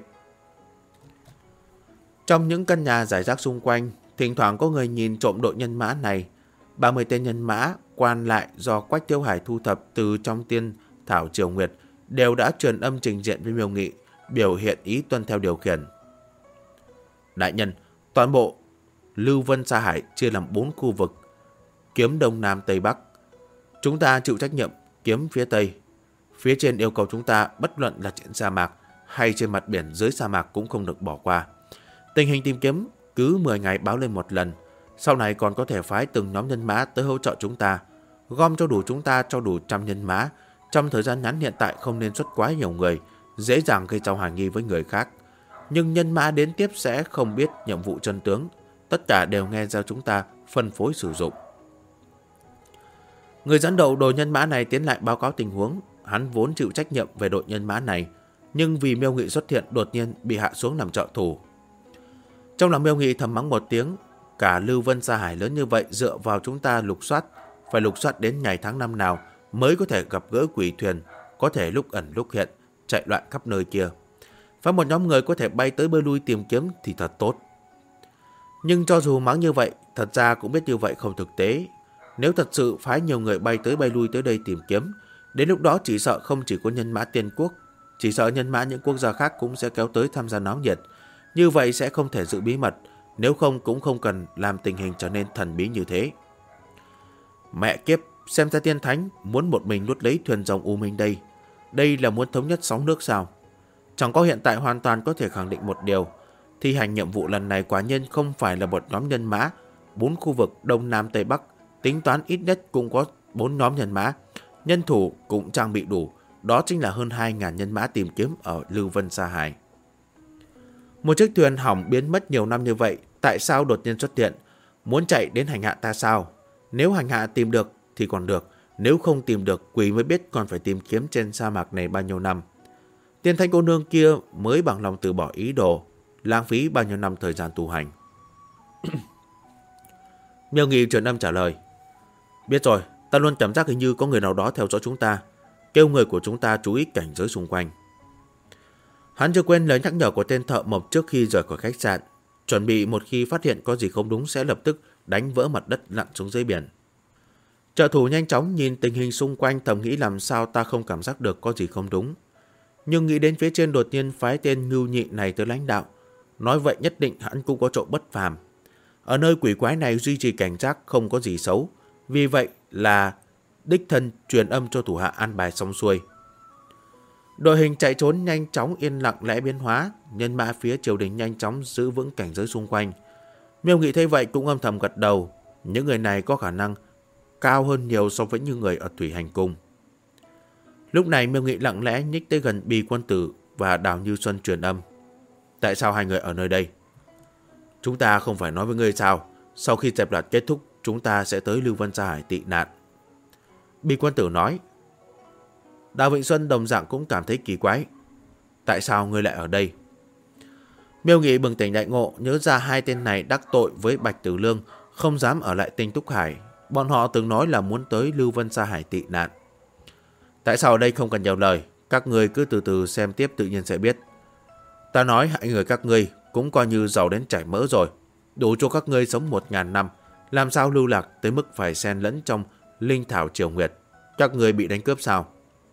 Trong những căn nhà rải rác xung quanh, thỉnh thoảng có người nhìn trộm đội nhân mã này. 30 tên nhân mã quan lại do Quách Thiếu Hải thu thập từ trong tiên thảo Triều Nguyệt đều đã truyền âm trình diện với Miêu Nghị, biểu hiện ý tuân theo điều khiển. Đại nhân, toàn bộ Lưu Vân Sa Hải chia làm 4 khu vực, kiếm Đông Nam Tây Bắc. Chúng ta chịu trách nhiệm kiếm phía Tây. Phía trên yêu cầu chúng ta bất luận là trên sa mạc hay trên mặt biển dưới sa mạc cũng không được bỏ qua. Tình hình tìm kiếm cứ 10 ngày báo lên một lần. Sau này còn có thể phái từng nhóm nhân mã tới hỗ trợ chúng ta. Gom cho đủ chúng ta cho đủ 100 nhân mã. Trong thời gian ngắn hiện tại không nên xuất quá nhiều người, dễ dàng gây ra hoài nghi với người khác. Nhưng nhân mã đến tiếp sẽ không biết nhiệm vụ chân tướng. Tất cả đều nghe theo chúng ta phân phối sử dụng. Người dẫn đầu đội nhân mã này tiến lại báo cáo tình huống. Hắn vốn chịu trách nhiệm về đội nhân mã này, nhưng vì Miêu Nghị xuất hiện đột nhiên bị hạ xuống làm trợ thủ. Trong lòng Miêu Nghị thầm mắng một tiếng. Cả Lưu Vân Sa Hải lớn như vậy dựa vào chúng ta lục soát, phải lục soát đến ngày tháng năm nào mới có thể gặp gỡ quỷ thuyền, có thể lúc ẩn lúc hiện, chạy loạn khắp nơi kia. Phải một nhóm người có thể bay tới bơi lui tìm kiếm thì thật tốt. Nhưng cho dù mắng như vậy, thật ra cũng biết như vậy không thực tế. Nếu thật sự phái nhiều người bay tới bay lui tới đây tìm kiếm, đến lúc đó chỉ sợ không chỉ có nhân mã Tiên Quốc, chỉ sợ nhân mã những quốc gia khác cũng sẽ kéo tới tham gia náo nhiệt. Như vậy sẽ không thể giữ bí mật, nếu không cũng không cần làm tình hình trở nên thần bí như thế. Mẹ kiếp, xem ra Tiên Thánh muốn một mình nuốt lấy thuyền rồng U Minh đây. Đây là muốn thống nhất 6 nước sao? Chẳng có hiện tại hoàn toàn có thể khẳng định một điều. Thi hành nhiệm vụ lần này quả nhiên không phải là một nhóm nhân mã. 4 khu vực Đông Nam Tây Bắc, tính toán ít nhất cũng có 4 nhóm nhân mã. Nhân thủ cũng trang bị đủ. Đó chính là hơn 2.000 nhân mã tìm kiếm ở Lưu Vân Sa Hải. Một chiếc thuyền hỏng biến mất nhiều năm như vậy, tại sao đột nhiên xuất hiện? Muốn chạy đến hành hạ ta sao? Nếu hành hạ tìm được thì còn được, nếu không tìm được quỷ mới biết còn phải tìm kiếm trên sa mạc này bao nhiêu năm. Tiên Thanh cô nương kia mới bằng lòng từ bỏ ý đồ, lãng phí bao nhiêu năm thời gian tu hành. Miêu Nghị truyền âm trả lời. Biết rồi, ta luôn cảm giác hình như có người nào đó theo dõi chúng ta, kêu người của chúng ta chú ý cảnh giới xung quanh. Hắn chưa quên lời nhắc nhở của tên thợ mộc trước khi rời khỏi khách sạn, chuẩn bị một khi phát hiện có gì không đúng sẽ lập tức đánh vỡ mặt đất lặn xuống dưới biển. Trợ thủ nhanh chóng nhìn tình hình xung quanh, thầm nghĩ làm sao ta không cảm giác được có gì không đúng. Nhưng nghĩ đến phía trên đột nhiên phái tên Ngưu Nhị này tới lãnh đạo, nói vậy nhất định hắn cũng có chỗ bất phàm. Ở nơi quỷ quái này duy trì cảnh giác không có gì xấu, vì vậy là đích thân truyền âm cho thủ hạ an bài xong xuôi. Đội hình chạy trốn nhanh chóng yên lặng lẽ biến hóa, nhân mã phía triều đình nhanh chóng giữ vững cảnh giới xung quanh. Miêu Nghị thấy vậy cũng âm thầm gật đầu, những người này có khả năng cao hơn nhiều so với những người ở Thủy Hành Cung. Lúc này Miêu Nghị lặng lẽ nhích tới gần Bì Quân Tử và Đào Như Xuân truyền âm. Tại sao hai người ở nơi đây? Chúng ta không phải nói với ngươi sao? Sau khi dẹp loạt kết thúc, chúng ta sẽ tới Lưu Vân Sa Hải tị nạn. Bì Quân Tử nói. Đào Vịnh Xuân đồng dạng cũng cảm thấy kỳ quái. Tại sao ngươi lại ở đây? Miêu Nghị bừng tỉnh đại ngộ, nhớ ra hai tên này đắc tội với Bạch Tử Lương, không dám ở lại Tinh Túc Hải. Bọn họ từng nói là muốn tới Lưu Vân Sa Hải tị nạn. Tại sao ở đây không cần nhiều lời, các ngươi cứ từ từ xem tiếp tự nhiên sẽ biết. Ta nói hai người các ngươi cũng coi như giàu đến chảy mỡ rồi, đủ cho các ngươi sống 1000 năm, làm sao lưu lạc tới mức phải xen lẫn trong linh thảo triều nguyệt. Các ngươi bị đánh cướp sao?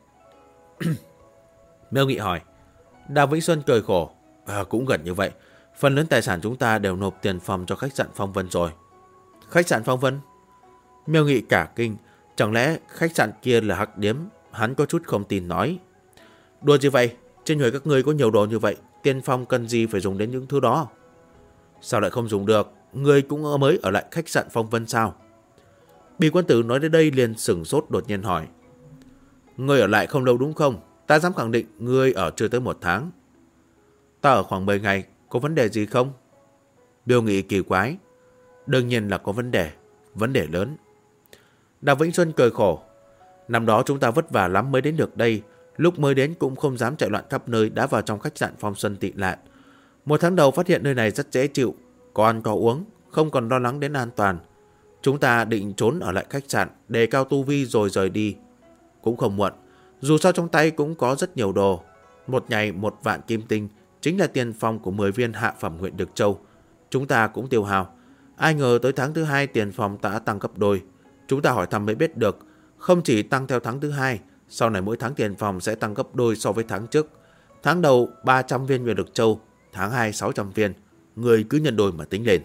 Miêu Nghị hỏi. Đào Vĩnh Xuân cười khổ. Cũng gần như vậy. Phần lớn tài sản chúng ta đều nộp tiền phòng cho khách sạn Phong Vân rồi. Khách sạn Phong Vân? Miêu Nghị cả kinh. Chẳng lẽ khách sạn kia là hắc điếm? Hắn có chút không tin nói. Đùa gì vậy? Trên người các ngươi có nhiều đồ như vậy, Tiên Phong cần gì phải dùng đến những thứ đó? Sao lại không dùng được? Ngươi cũng mới ở lại khách sạn Phong Vân sao? Bì Quân Tử nói đến đây liền sửng sốt đột nhiên hỏi. Ngươi ở lại không lâu đúng không? Ta dám khẳng định ngươi ở chưa tới 1 tháng. Ta ở khoảng 10 ngày, có vấn đề gì không? Miêu Nghị kỳ quái. Đương nhiên là có vấn đề lớn. Đào Vĩnh Xuân cười khổ. Năm đó chúng ta vất vả lắm mới đến được đây, lúc mới đến cũng không dám chạy loạn khắp nơi, đã vào trong khách sạn Phong Xuân tị nạn. 1 tháng đầu phát hiện nơi này rất dễ chịu, có ăn có uống, không còn lo lắng đến an toàn. Chúng ta định trốn ở lại khách sạn, đề cao tu vi rồi rời đi. Cũng không muộn, dù sao trong tay cũng có rất nhiều đồ. 1 ngày 1 vạn kim tinh, chính là tiền phòng của 10 viên hạ phẩm huyện Dực Châu. Chúng ta cũng tiêu hao. Ai ngờ tới tháng thứ 2 tiền phòng đã tăng gấp đôi. Chúng ta hỏi thăm mới biết được, không chỉ tăng theo tháng thứ 2, sau này mỗi tháng tiền phòng sẽ tăng gấp đôi so với tháng trước. Tháng đầu 300 viên huyện Dực Châu, tháng 2 600 viên. Người cứ nhân đôi mà tính lên.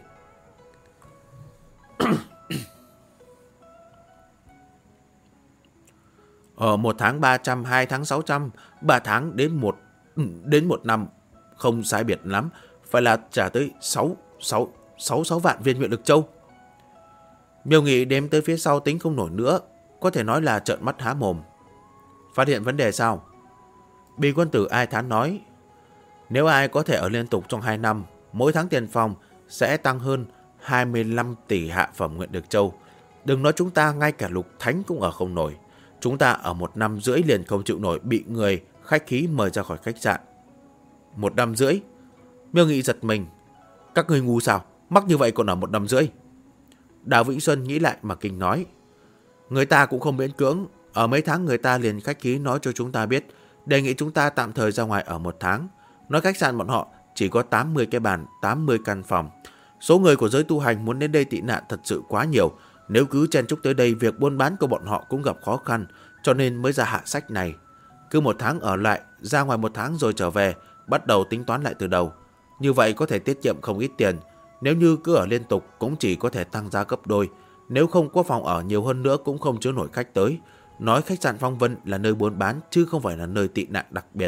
Ở 1 tháng 300, 2 tháng 600, 3 tháng đến một năm, không sai biệt lắm, phải là trả tới 6 vạn viên huyện Dực Châu. Miêu Nghị đếm tới phía sau tính không nổi nữa, có thể nói là trợn mắt há mồm. Phát hiện vấn đề sao? Bì Quân Tử ai thán nói. Nếu ai có thể ở liên tục trong 2 năm, mỗi tháng tiền phòng sẽ tăng hơn 25 tỷ hạ phẩm huyện Dực Châu. Đừng nói chúng ta, ngay cả Lục Thánh cũng ở không nổi. Chúng ta ở 1 năm rưỡi liền không chịu nổi, bị người khách khí mời ra khỏi khách sạn. 1 năm rưỡi? Miêu Nghị giật mình. Các người ngu sao? Mắc như vậy còn ở 1 năm rưỡi? Đào Vĩnh Xuân nghĩ lại mà kinh nói. Người ta cũng không miễn cưỡng. Ở mấy tháng người ta liền khách khí nói cho chúng ta biết, đề nghị chúng ta tạm thời ra ngoài ở 1 tháng. Nói khách sạn bọn họ chỉ có 80 cái bàn, 80 căn phòng. Số người của giới tu hành muốn đến đây tị nạn thật sự quá nhiều. Nếu cứ chen chúc tới đây, việc buôn bán của bọn họ cũng gặp khó khăn, cho nên mới ra hạ sách này. Cứ 1 tháng ở lại, ra ngoài 1 tháng rồi trở về, bắt đầu tính toán lại từ đầu. Như vậy có thể tiết kiệm không ít tiền. Nếu như cứ ở liên tục cũng chỉ có thể tăng giá gấp đôi. Nếu không có phòng ở nhiều hơn nữa cũng không chứa nổi khách tới. Nói khách sạn Phong Vân là nơi buôn bán chứ không phải là nơi tị nạn đặc biệt.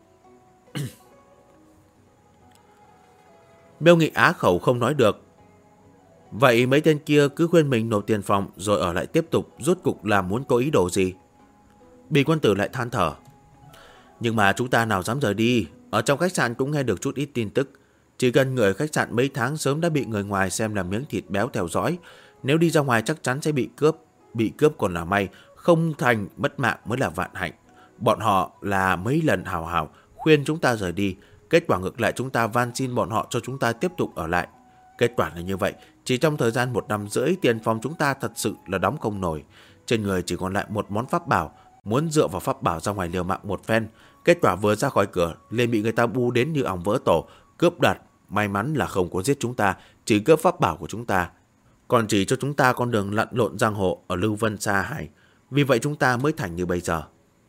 Miêu Nghị á khẩu không nói được. Vậy mấy tên kia cứ khuyên mình nộp tiền phòng rồi ở lại tiếp tục, rốt cục là muốn có ý đồ gì? Bì Quân Tử lại than thở. Nhưng mà chúng ta nào dám rời đi. Ở trong khách sạn cũng nghe được chút ít tin tức. Chỉ cần người ở khách sạn mấy tháng sớm đã bị người ngoài xem là miếng thịt béo theo dõi. Nếu đi ra ngoài chắc chắn sẽ bị cướp. Bị cướp còn là may, không thành mất mạng mới là vạn hạnh. Bọn họ là mấy lần hào khuyên chúng ta rời đi. Kết quả ngược lại chúng ta van xin bọn họ cho chúng ta tiếp tục ở lại. Kết quả là như vậy. Chỉ trong thời gian 1 năm rưỡi, tiền phòng chúng ta thật sự là đóng không nổi. Trên người chỉ còn lại một món pháp bảo. Muốn dựa vào pháp bảo ra ngoài liều mạng một phen. Kết quả vừa ra khỏi cửa liền bị người ta bu đến như ong vỡ tổ, cướp đoạt. May mắn là không có giết chúng ta, chỉ cướp pháp bảo của chúng ta. Còn chỉ cho chúng ta con đường lặn lộn giang hồ ở Lưu Vân Sa Hải. Vì vậy chúng ta mới thành như bây giờ.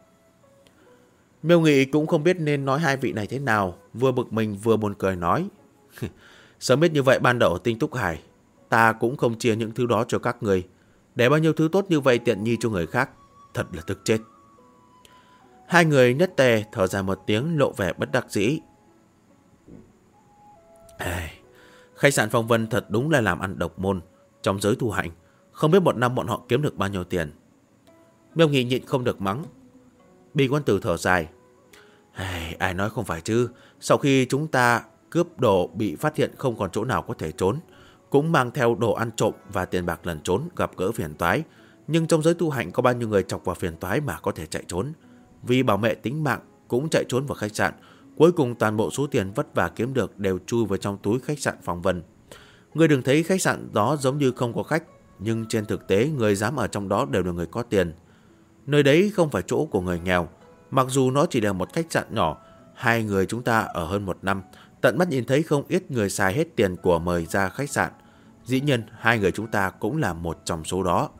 Miêu Nghị cũng không biết nên nói hai vị này thế nào, vừa bực mình vừa buồn cười nói. Sớm biết như vậy ban đầu ở Tinh Túc Hải, ta cũng không chia những thứ đó cho các người. Để bao nhiêu thứ tốt như vậy tiện nghi cho người khác, thật là tức chết. Hai người nhất tề thở dài một tiếng, lộ vẻ bất đắc dĩ. Khách sạn Phong Vân thật đúng là làm ăn độc môn trong giới tu hành, không biết một năm bọn họ kiếm được bao nhiêu tiền. Miêu Nghị nhịn không được mắng. Bì Quân Tử thở dài. Ai nói không phải chứ, sau khi chúng ta cướp đồ bị phát hiện không còn chỗ nào có thể trốn, cũng mang theo đồ ăn trộm và tiền bạc lẩn trốn, gặp gỡ phiền toái. Nhưng trong giới tu hành có bao nhiêu người chọc vào phiền toái mà có thể chạy trốn. Vì bảo vệ tính mạng cũng chạy trốn vào khách sạn. Cuối cùng toàn bộ số tiền vất vả kiếm được đều chui vào trong túi khách sạn Phong Vân. Người đừng thấy khách sạn đó giống như không có khách, nhưng trên thực tế người dám ở trong đó đều là người có tiền. Nơi đấy không phải chỗ của người nghèo. Mặc dù nó chỉ là một khách sạn nhỏ, hai người chúng ta ở hơn một năm, tận mắt nhìn thấy không ít người xài hết tiền của mời ra khách sạn. Dĩ nhiên hai người chúng ta cũng là một trong số đó.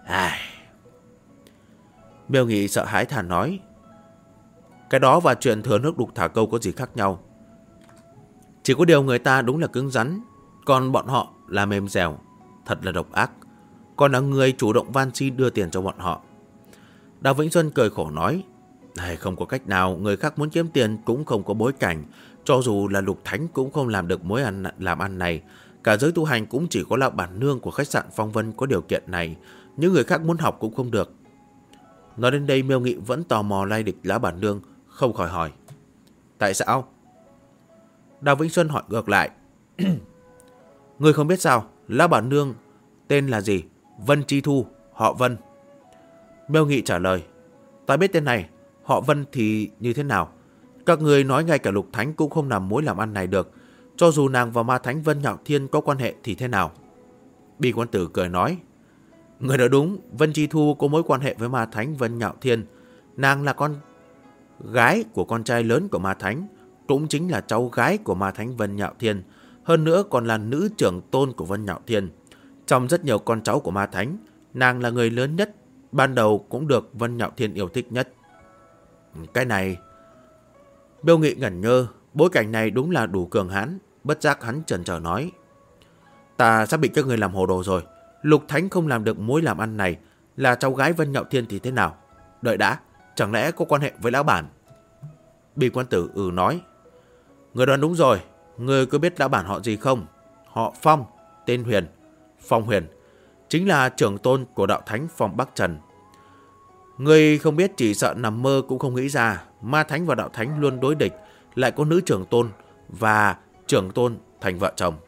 Miêu Nghị sợ hãi thản nói. Cái đó và chuyện thừa nước đục thả câu có gì khác nhau. Chỉ có điều người ta đúng là cứng rắn, còn bọn họ là mềm dẻo. Thật là độc ác. Còn là người chủ động van xin đưa tiền cho bọn họ. Đào Vĩnh Xuân cười khổ nói. Không có cách nào, người khác muốn kiếm tiền cũng không có bối cảnh. Cho dù là Lục Thánh cũng không làm được làm ăn này. Cả giới tu hành cũng chỉ có lão bản nương của khách sạn Phong Vân có điều kiện này. Những người khác muốn học cũng không được. Nói đến đây Miêu Nghị vẫn tò mò lai lịch lão bản nương, không khỏi hỏi. Tại sao? Đào Vĩnh Xuân hỏi ngược lại. Người không biết sao? Lão bản nương tên là gì? Vân Chi Thu, họ Vân. Miêu Nghị trả lời. Ta biết tên này, họ Vân thì như thế nào? Các người nói ngay cả Lục Thánh cũng không làm mối làm ăn này được. Cho dù nàng và ma thánh Vân Nhạo Thiên có quan hệ thì thế nào? Bì Quân Tử cười nói. Người nói đúng, Vân Chi Thu có mối quan hệ với ma thánh Vân Nhạo Thiên. Nàng là con gái của con trai lớn của ma thánh, cũng chính là cháu gái của ma thánh Vân Nhạo Thiên. Hơn nữa còn là nữ trưởng tôn của Vân Nhạo Thiên. Trong rất nhiều con cháu của ma thánh, nàng là người lớn nhất, ban đầu cũng được Vân Nhạo Thiên yêu thích nhất. Cái này... Miêu Nghị ngẩn ngơ, bối cảnh này đúng là đủ cường hãn. Bất giác hắn chần chờ nói. Ta sắp bị các người làm hồ đồ rồi. Lục Thánh không làm được mối làm ăn này, là cháu gái Vân Nhạo Thiên thì thế nào? Đợi đã, chẳng lẽ có quan hệ với lão bản? Bì Quân Tử nói. Người đoán đúng rồi. Người có biết lão bản họ gì không? Họ Phong, tên Huyền, Phong Huyền, chính là trưởng tôn của đạo thánh Phong Bắc Trần. Người không biết chỉ sợ nằm mơ cũng không nghĩ ra. Ma thánh và đạo thánh luôn đối địch, lại có nữ trưởng tôn và trưởng tôn thành vợ chồng.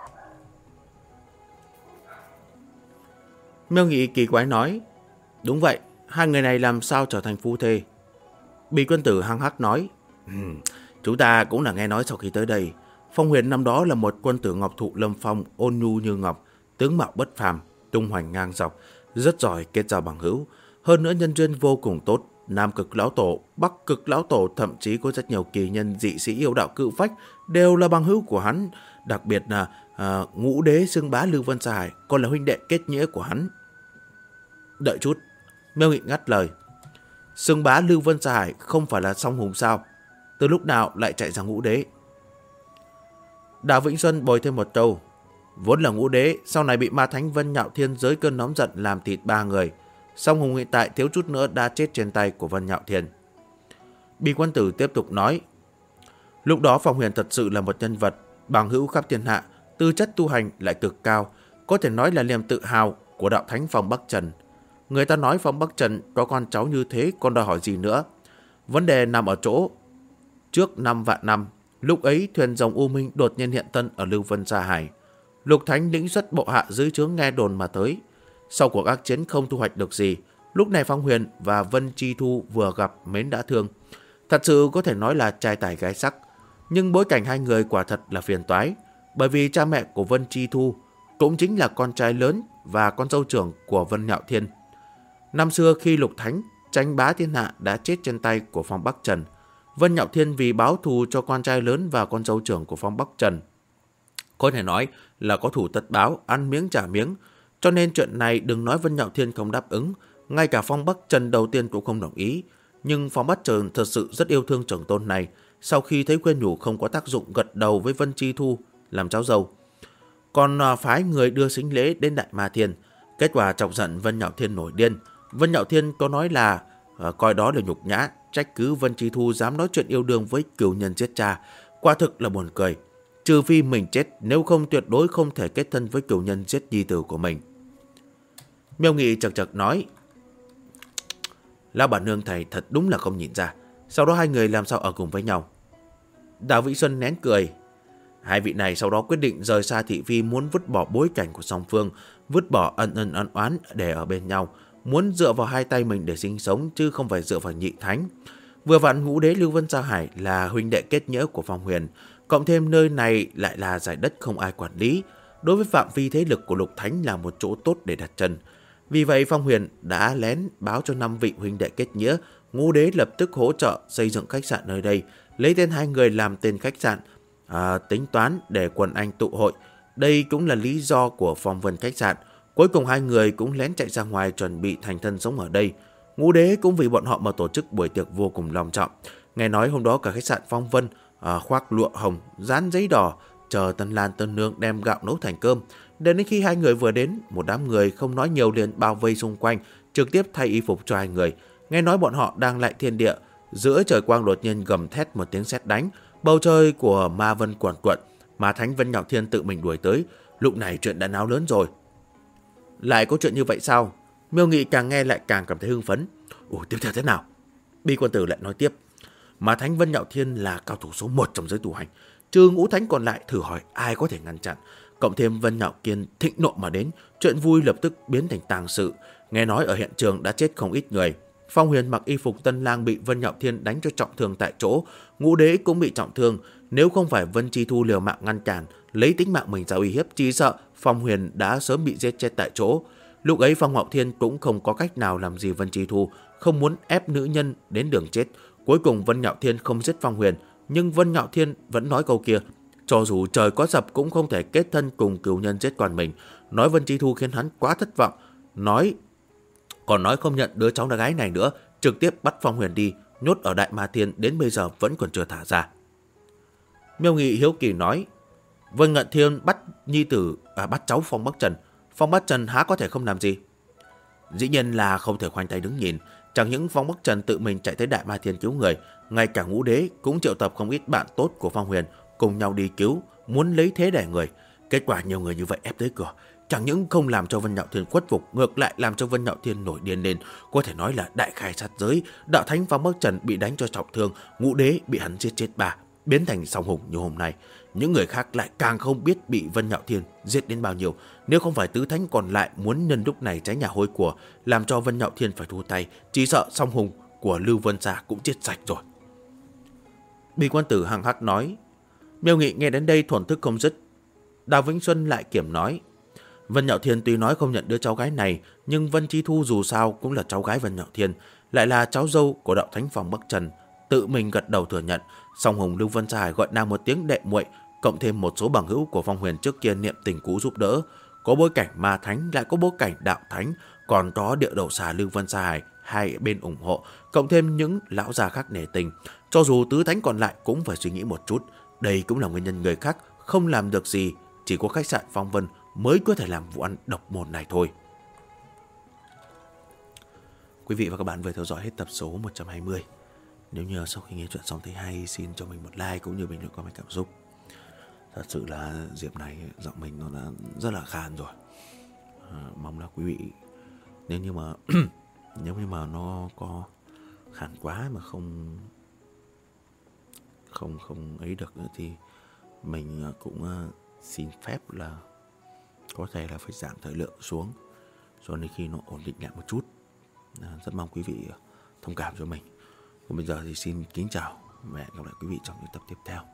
Miêu Nghị kỳ quái nói. Đúng vậy, hai người này làm sao trở thành phu thê? Bì Quân Tử hăng hắc nói. Chúng ta cũng là nghe nói sau khi tới đây. Phong Huyền năm đó là một quân tử ngọc thụ lâm phong, ôn nhu như ngọc, tướng mạo bất phàm, tung hoành ngang dọc, rất giỏi kết giao bằng hữu. Hơn nữa nhân duyên vô cùng tốt. Nam Cực Lão Tổ, Bắc Cực Lão Tổ, thậm chí có rất nhiều kỳ nhân dị sĩ yêu đạo cự phách đều là bằng hữu của hắn. Đặc biệt là Ngũ Đế Xưng Bá Lưu Vân Sa Hải còn là huynh đệ kết nghĩa của hắn. Đợi chút, Miêu Nghị ngắt lời. Xưng Bá Lưu Vân Sa Hải không phải là Song Hùng sao? Từ lúc nào lại chạy ra Ngũ Đế? Đào Vĩnh Xuân bồi thêm một câu. Vốn là Ngũ Đế, sau này bị ma thánh Vân Nhạo Thiên dưới cơn nóng giận làm thịt 3 người. Song Hùng hiện tại thiếu chút nữa đã chết trên tay của Vân Nhạo Thiên. Bì Quân Tử tiếp tục nói. Lúc đó Phong Huyền thật sự là một nhân vật bằng hữu khắp thiên hạ, tư chất tu hành lại cực cao, có thể nói là niềm tự hào của đạo thánh Phong Bắc Trần. Người ta nói Phong Bắc Trần có con cháu như thế còn đòi hỏi gì nữa. Vấn đề nằm ở chỗ trước 5 vạn năm, lúc ấy thuyền rồng U Minh đột nhiên hiện thân ở Lưu Vân Sa Hải. Lục Thánh lĩnh xuất bộ hạ dưới trướng nghe đồn mà tới. Sau cuộc ác chiến không thu hoạch được gì, lúc này Phong Huyền và Vân Chi Thu vừa gặp mến đã thương. Thật sự có thể nói là trai tài gái sắc. Nhưng bối cảnh hai người quả thật là phiền toái, bởi vì cha mẹ của Vân Chi Thu cũng chính là con trai lớn và con dâu trưởng của Vân Nhạo Thiên. Năm xưa khi Lục Thánh tranh bá thiên hạ đã chết trên tay của Phong Bắc Trần, Vân Nhạo Thiên vì báo thù cho con trai lớn và con dâu trưởng của Phong Bắc Trần, có thể nói là có thủ tất báo, ăn miếng trả miếng. Cho nên chuyện này đừng nói Vân Nhạo Thiên không đáp ứng, ngay cả Phong Bắc Trần đầu tiên cũng không đồng ý. Nhưng Phong Bắc Trần thật sự rất yêu thương trưởng tôn này, sau khi thấy khuyên nhủ không có tác dụng gật đầu với Vân Chi Thu làm cháu dâu. Còn phái người đưa sính lễ đến Đại Ma Thiên, Kết quả chọc giận Vân Nhạo Thiên nổi điên. Vân Nhạo Thiên có nói là coi đó là nhục nhã, trách cứ Vân Chi Thu dám nói chuyện yêu đương với cừu nhân giết cha. Quả thực là buồn cười. Trừ phi mình chết, nếu không tuyệt đối không thể kết thân với cừu nhân giết nhi tử của mình. Miêu Nghị chật chật nói, lão bản nương thầy thật đúng là không nhìn ra. Sau đó hai người làm sao ở cùng với nhau? Đào Vĩ Xuân nén cười. Hai vị này sau đó quyết định rời xa thị phi, muốn vứt bỏ bối cảnh của song phương, vứt bỏ ân oán để ở bên nhau, muốn dựa vào hai tay mình để sinh sống chứ không phải dựa vào nhị thánh. Vừa vặn Ngũ Đế Lưu Vân Gia Hải là huynh đệ kết nghĩa của Phong Huyền, cộng thêm nơi này lại là giải đất không ai quản lý, đối với phạm vi thế lực của Lục Thánh là một chỗ tốt để đặt chân. Vì vậy Phong Huyền đã lén báo cho 5 vị huynh đệ kết nghĩa, Ngũ Đế lập tức hỗ trợ xây dựng khách sạn nơi đây, lấy tên hai người làm tên khách sạn, tính toán để quần anh tụ hội. Đây cũng là lý do của Phong Vân khách sạn. Cuối cùng hai người cũng lén chạy ra ngoài chuẩn bị thành thân sống ở đây. Ngũ Đế cũng vì bọn họ mà tổ chức buổi tiệc vô cùng long trọng. Nghe nói hôm đó cả khách sạn Phong Vân khoác lụa hồng, dán giấy đỏ, chờ Tân Lan Tân Nương đem gạo nấu thành cơm. Đến khi hai người vừa đến, một đám người không nói nhiều liền bao vây xung quanh, trực tiếp thay y phục cho hai người. Nghe nói bọn họ đang lại thiên địa, giữa trời quang đột nhiên gầm thét một tiếng sét đánh, bầu trời của ma vân quẩn quẩn. Ma Thánh Vân Nhạo Thiên tự mình đuổi tới. Lúc này chuyện đã náo lớn rồi. Lại có chuyện như vậy sao? Miêu Nghị càng nghe lại càng cảm thấy hưng phấn. Tiếp theo thế nào? Bi Quân Tử lại nói tiếp. Ma Thánh Vân Nhạo Thiên là cao thủ số 1 trong giới tu hành, trừ Ngũ Thánh còn lại thử hỏi ai có thể ngăn chặn. Cộng thêm Vân Nhạo Kiên thịnh nộ mà đến, chuyện vui lập tức biến thành tang sự. Nghe nói ở hiện trường đã chết không ít người. Phong Huyền mặc y phục tân lang bị Vân Nhạo Thiên đánh cho trọng thương tại chỗ, Ngũ Đế cũng bị trọng thương. Nếu không phải Vân Chi Thu liều mạng ngăn cản, lấy tính mạng mình ra uy hiếp, chỉ sợ Phong Huyền đã sớm bị giết chết tại chỗ. Lúc ấy Phong Ngạo Thiên cũng không có cách nào làm gì Vân Chi Thu, không muốn ép nữ nhân đến đường chết. Cuối cùng Vân Nhạo Thiên không giết Phong Huyền, nhưng Vân Nhạo Thiên vẫn nói câu kia, cho dù trời có sập cũng không thể kết thân cùng cừu nhân giết con mình. Nói Vân Chi Thu khiến hắn quá thất vọng, còn nói không nhận đứa cháu gái này nữa, trực tiếp bắt Phong Huyền đi, nhốt ở Đại Ma Thiên, đến bây giờ vẫn còn chưa thả ra. Miêu Nghị hiếu kỳ nói, Vân Ngận Thiên bắt cháu Phong Bắc Trần. Phong Bắc Trần há có thể không làm gì? Dĩ nhiên là không thể khoanh tay đứng nhìn. Chẳng những Phong Bắc Trần tự mình chạy tới Đại Ma Thiên cứu người, ngay cả Ngũ Đế cũng triệu tập không ít bạn tốt của Phong Huyền cùng nhau đi cứu, muốn lấy thế đẻ người. Kết quả nhiều người như vậy ép tới cửa, chẳng những không làm cho Vân Nhạo Thiên khuất phục, ngược lại làm cho Vân Nhạo Thiên nổi điên lên, có thể nói là đại khai sát giới. Đạo Thánh Phong Bắc Trần bị đánh cho trọng thương, Ngũ Đế bị hắn giết chết ba, biến thành song hùng như hôm nay. Những người khác lại càng không biết bị Vân Nhạo Thiên giết đến bao nhiêu. Nếu không phải tứ thánh còn lại muốn nhân lúc này cháy nhà hôi của, làm cho Vân Nhạo Thiên phải thu tay, chỉ sợ song hùng của Lưu Vân Gia cũng chết sạch rồi. Bi Quan Tử hằng hắc nói. Miêu Nghị nghe đến đây thổn thức không dứt. Đào Vĩnh Xuân lại kiểm nói, Vân Nhạo Thiên tuy nói không nhận đứa cháu gái này, nhưng Vân Chi Thu dù sao cũng là cháu gái Vân Nhạo Thiên, lại là cháu dâu của Đạo Thánh Phong Bắc Trần, tự mình gật đầu thừa nhận. Song hùng Lưu Vân Gia gọi nàng một tiếng đệ muội, cộng thêm một số bằng hữu của Phong Huyền trước kia niệm tình cũ giúp đỡ, có bối cảnh ma thánh lại có bối cảnh đạo thánh, còn có địa đầu xà Lưu Vân Gia hai bên ủng hộ, cộng thêm những lão già khác nể tình, cho dù tứ thánh còn lại cũng phải suy nghĩ một chút. Đây cũng là nguyên nhân người khác không làm được gì, chỉ có khách sạn Phong Vân mới có thể làm vụ ăn độc môn này thôi. Quý vị và các bạn vừa theo dõi hết tập số 120. Nếu như sau khi nghe chuyện xong thấy hay, xin cho mình một like cũng như bình luận comment cảm xúc. Thật sự là dịp này giọng mình nó đã rất là khan rồi. Mong là quý vị nếu như mà nó có khàn quá mà không ấy được nữa thì mình cũng xin phép là có thể là phải giảm thời lượng xuống cho đến khi nó ổn định lại một chút. Rất mong quý vị thông cảm cho mình. Còn bây giờ thì xin kính chào và hẹn gặp lại quý vị trong những tập tiếp theo.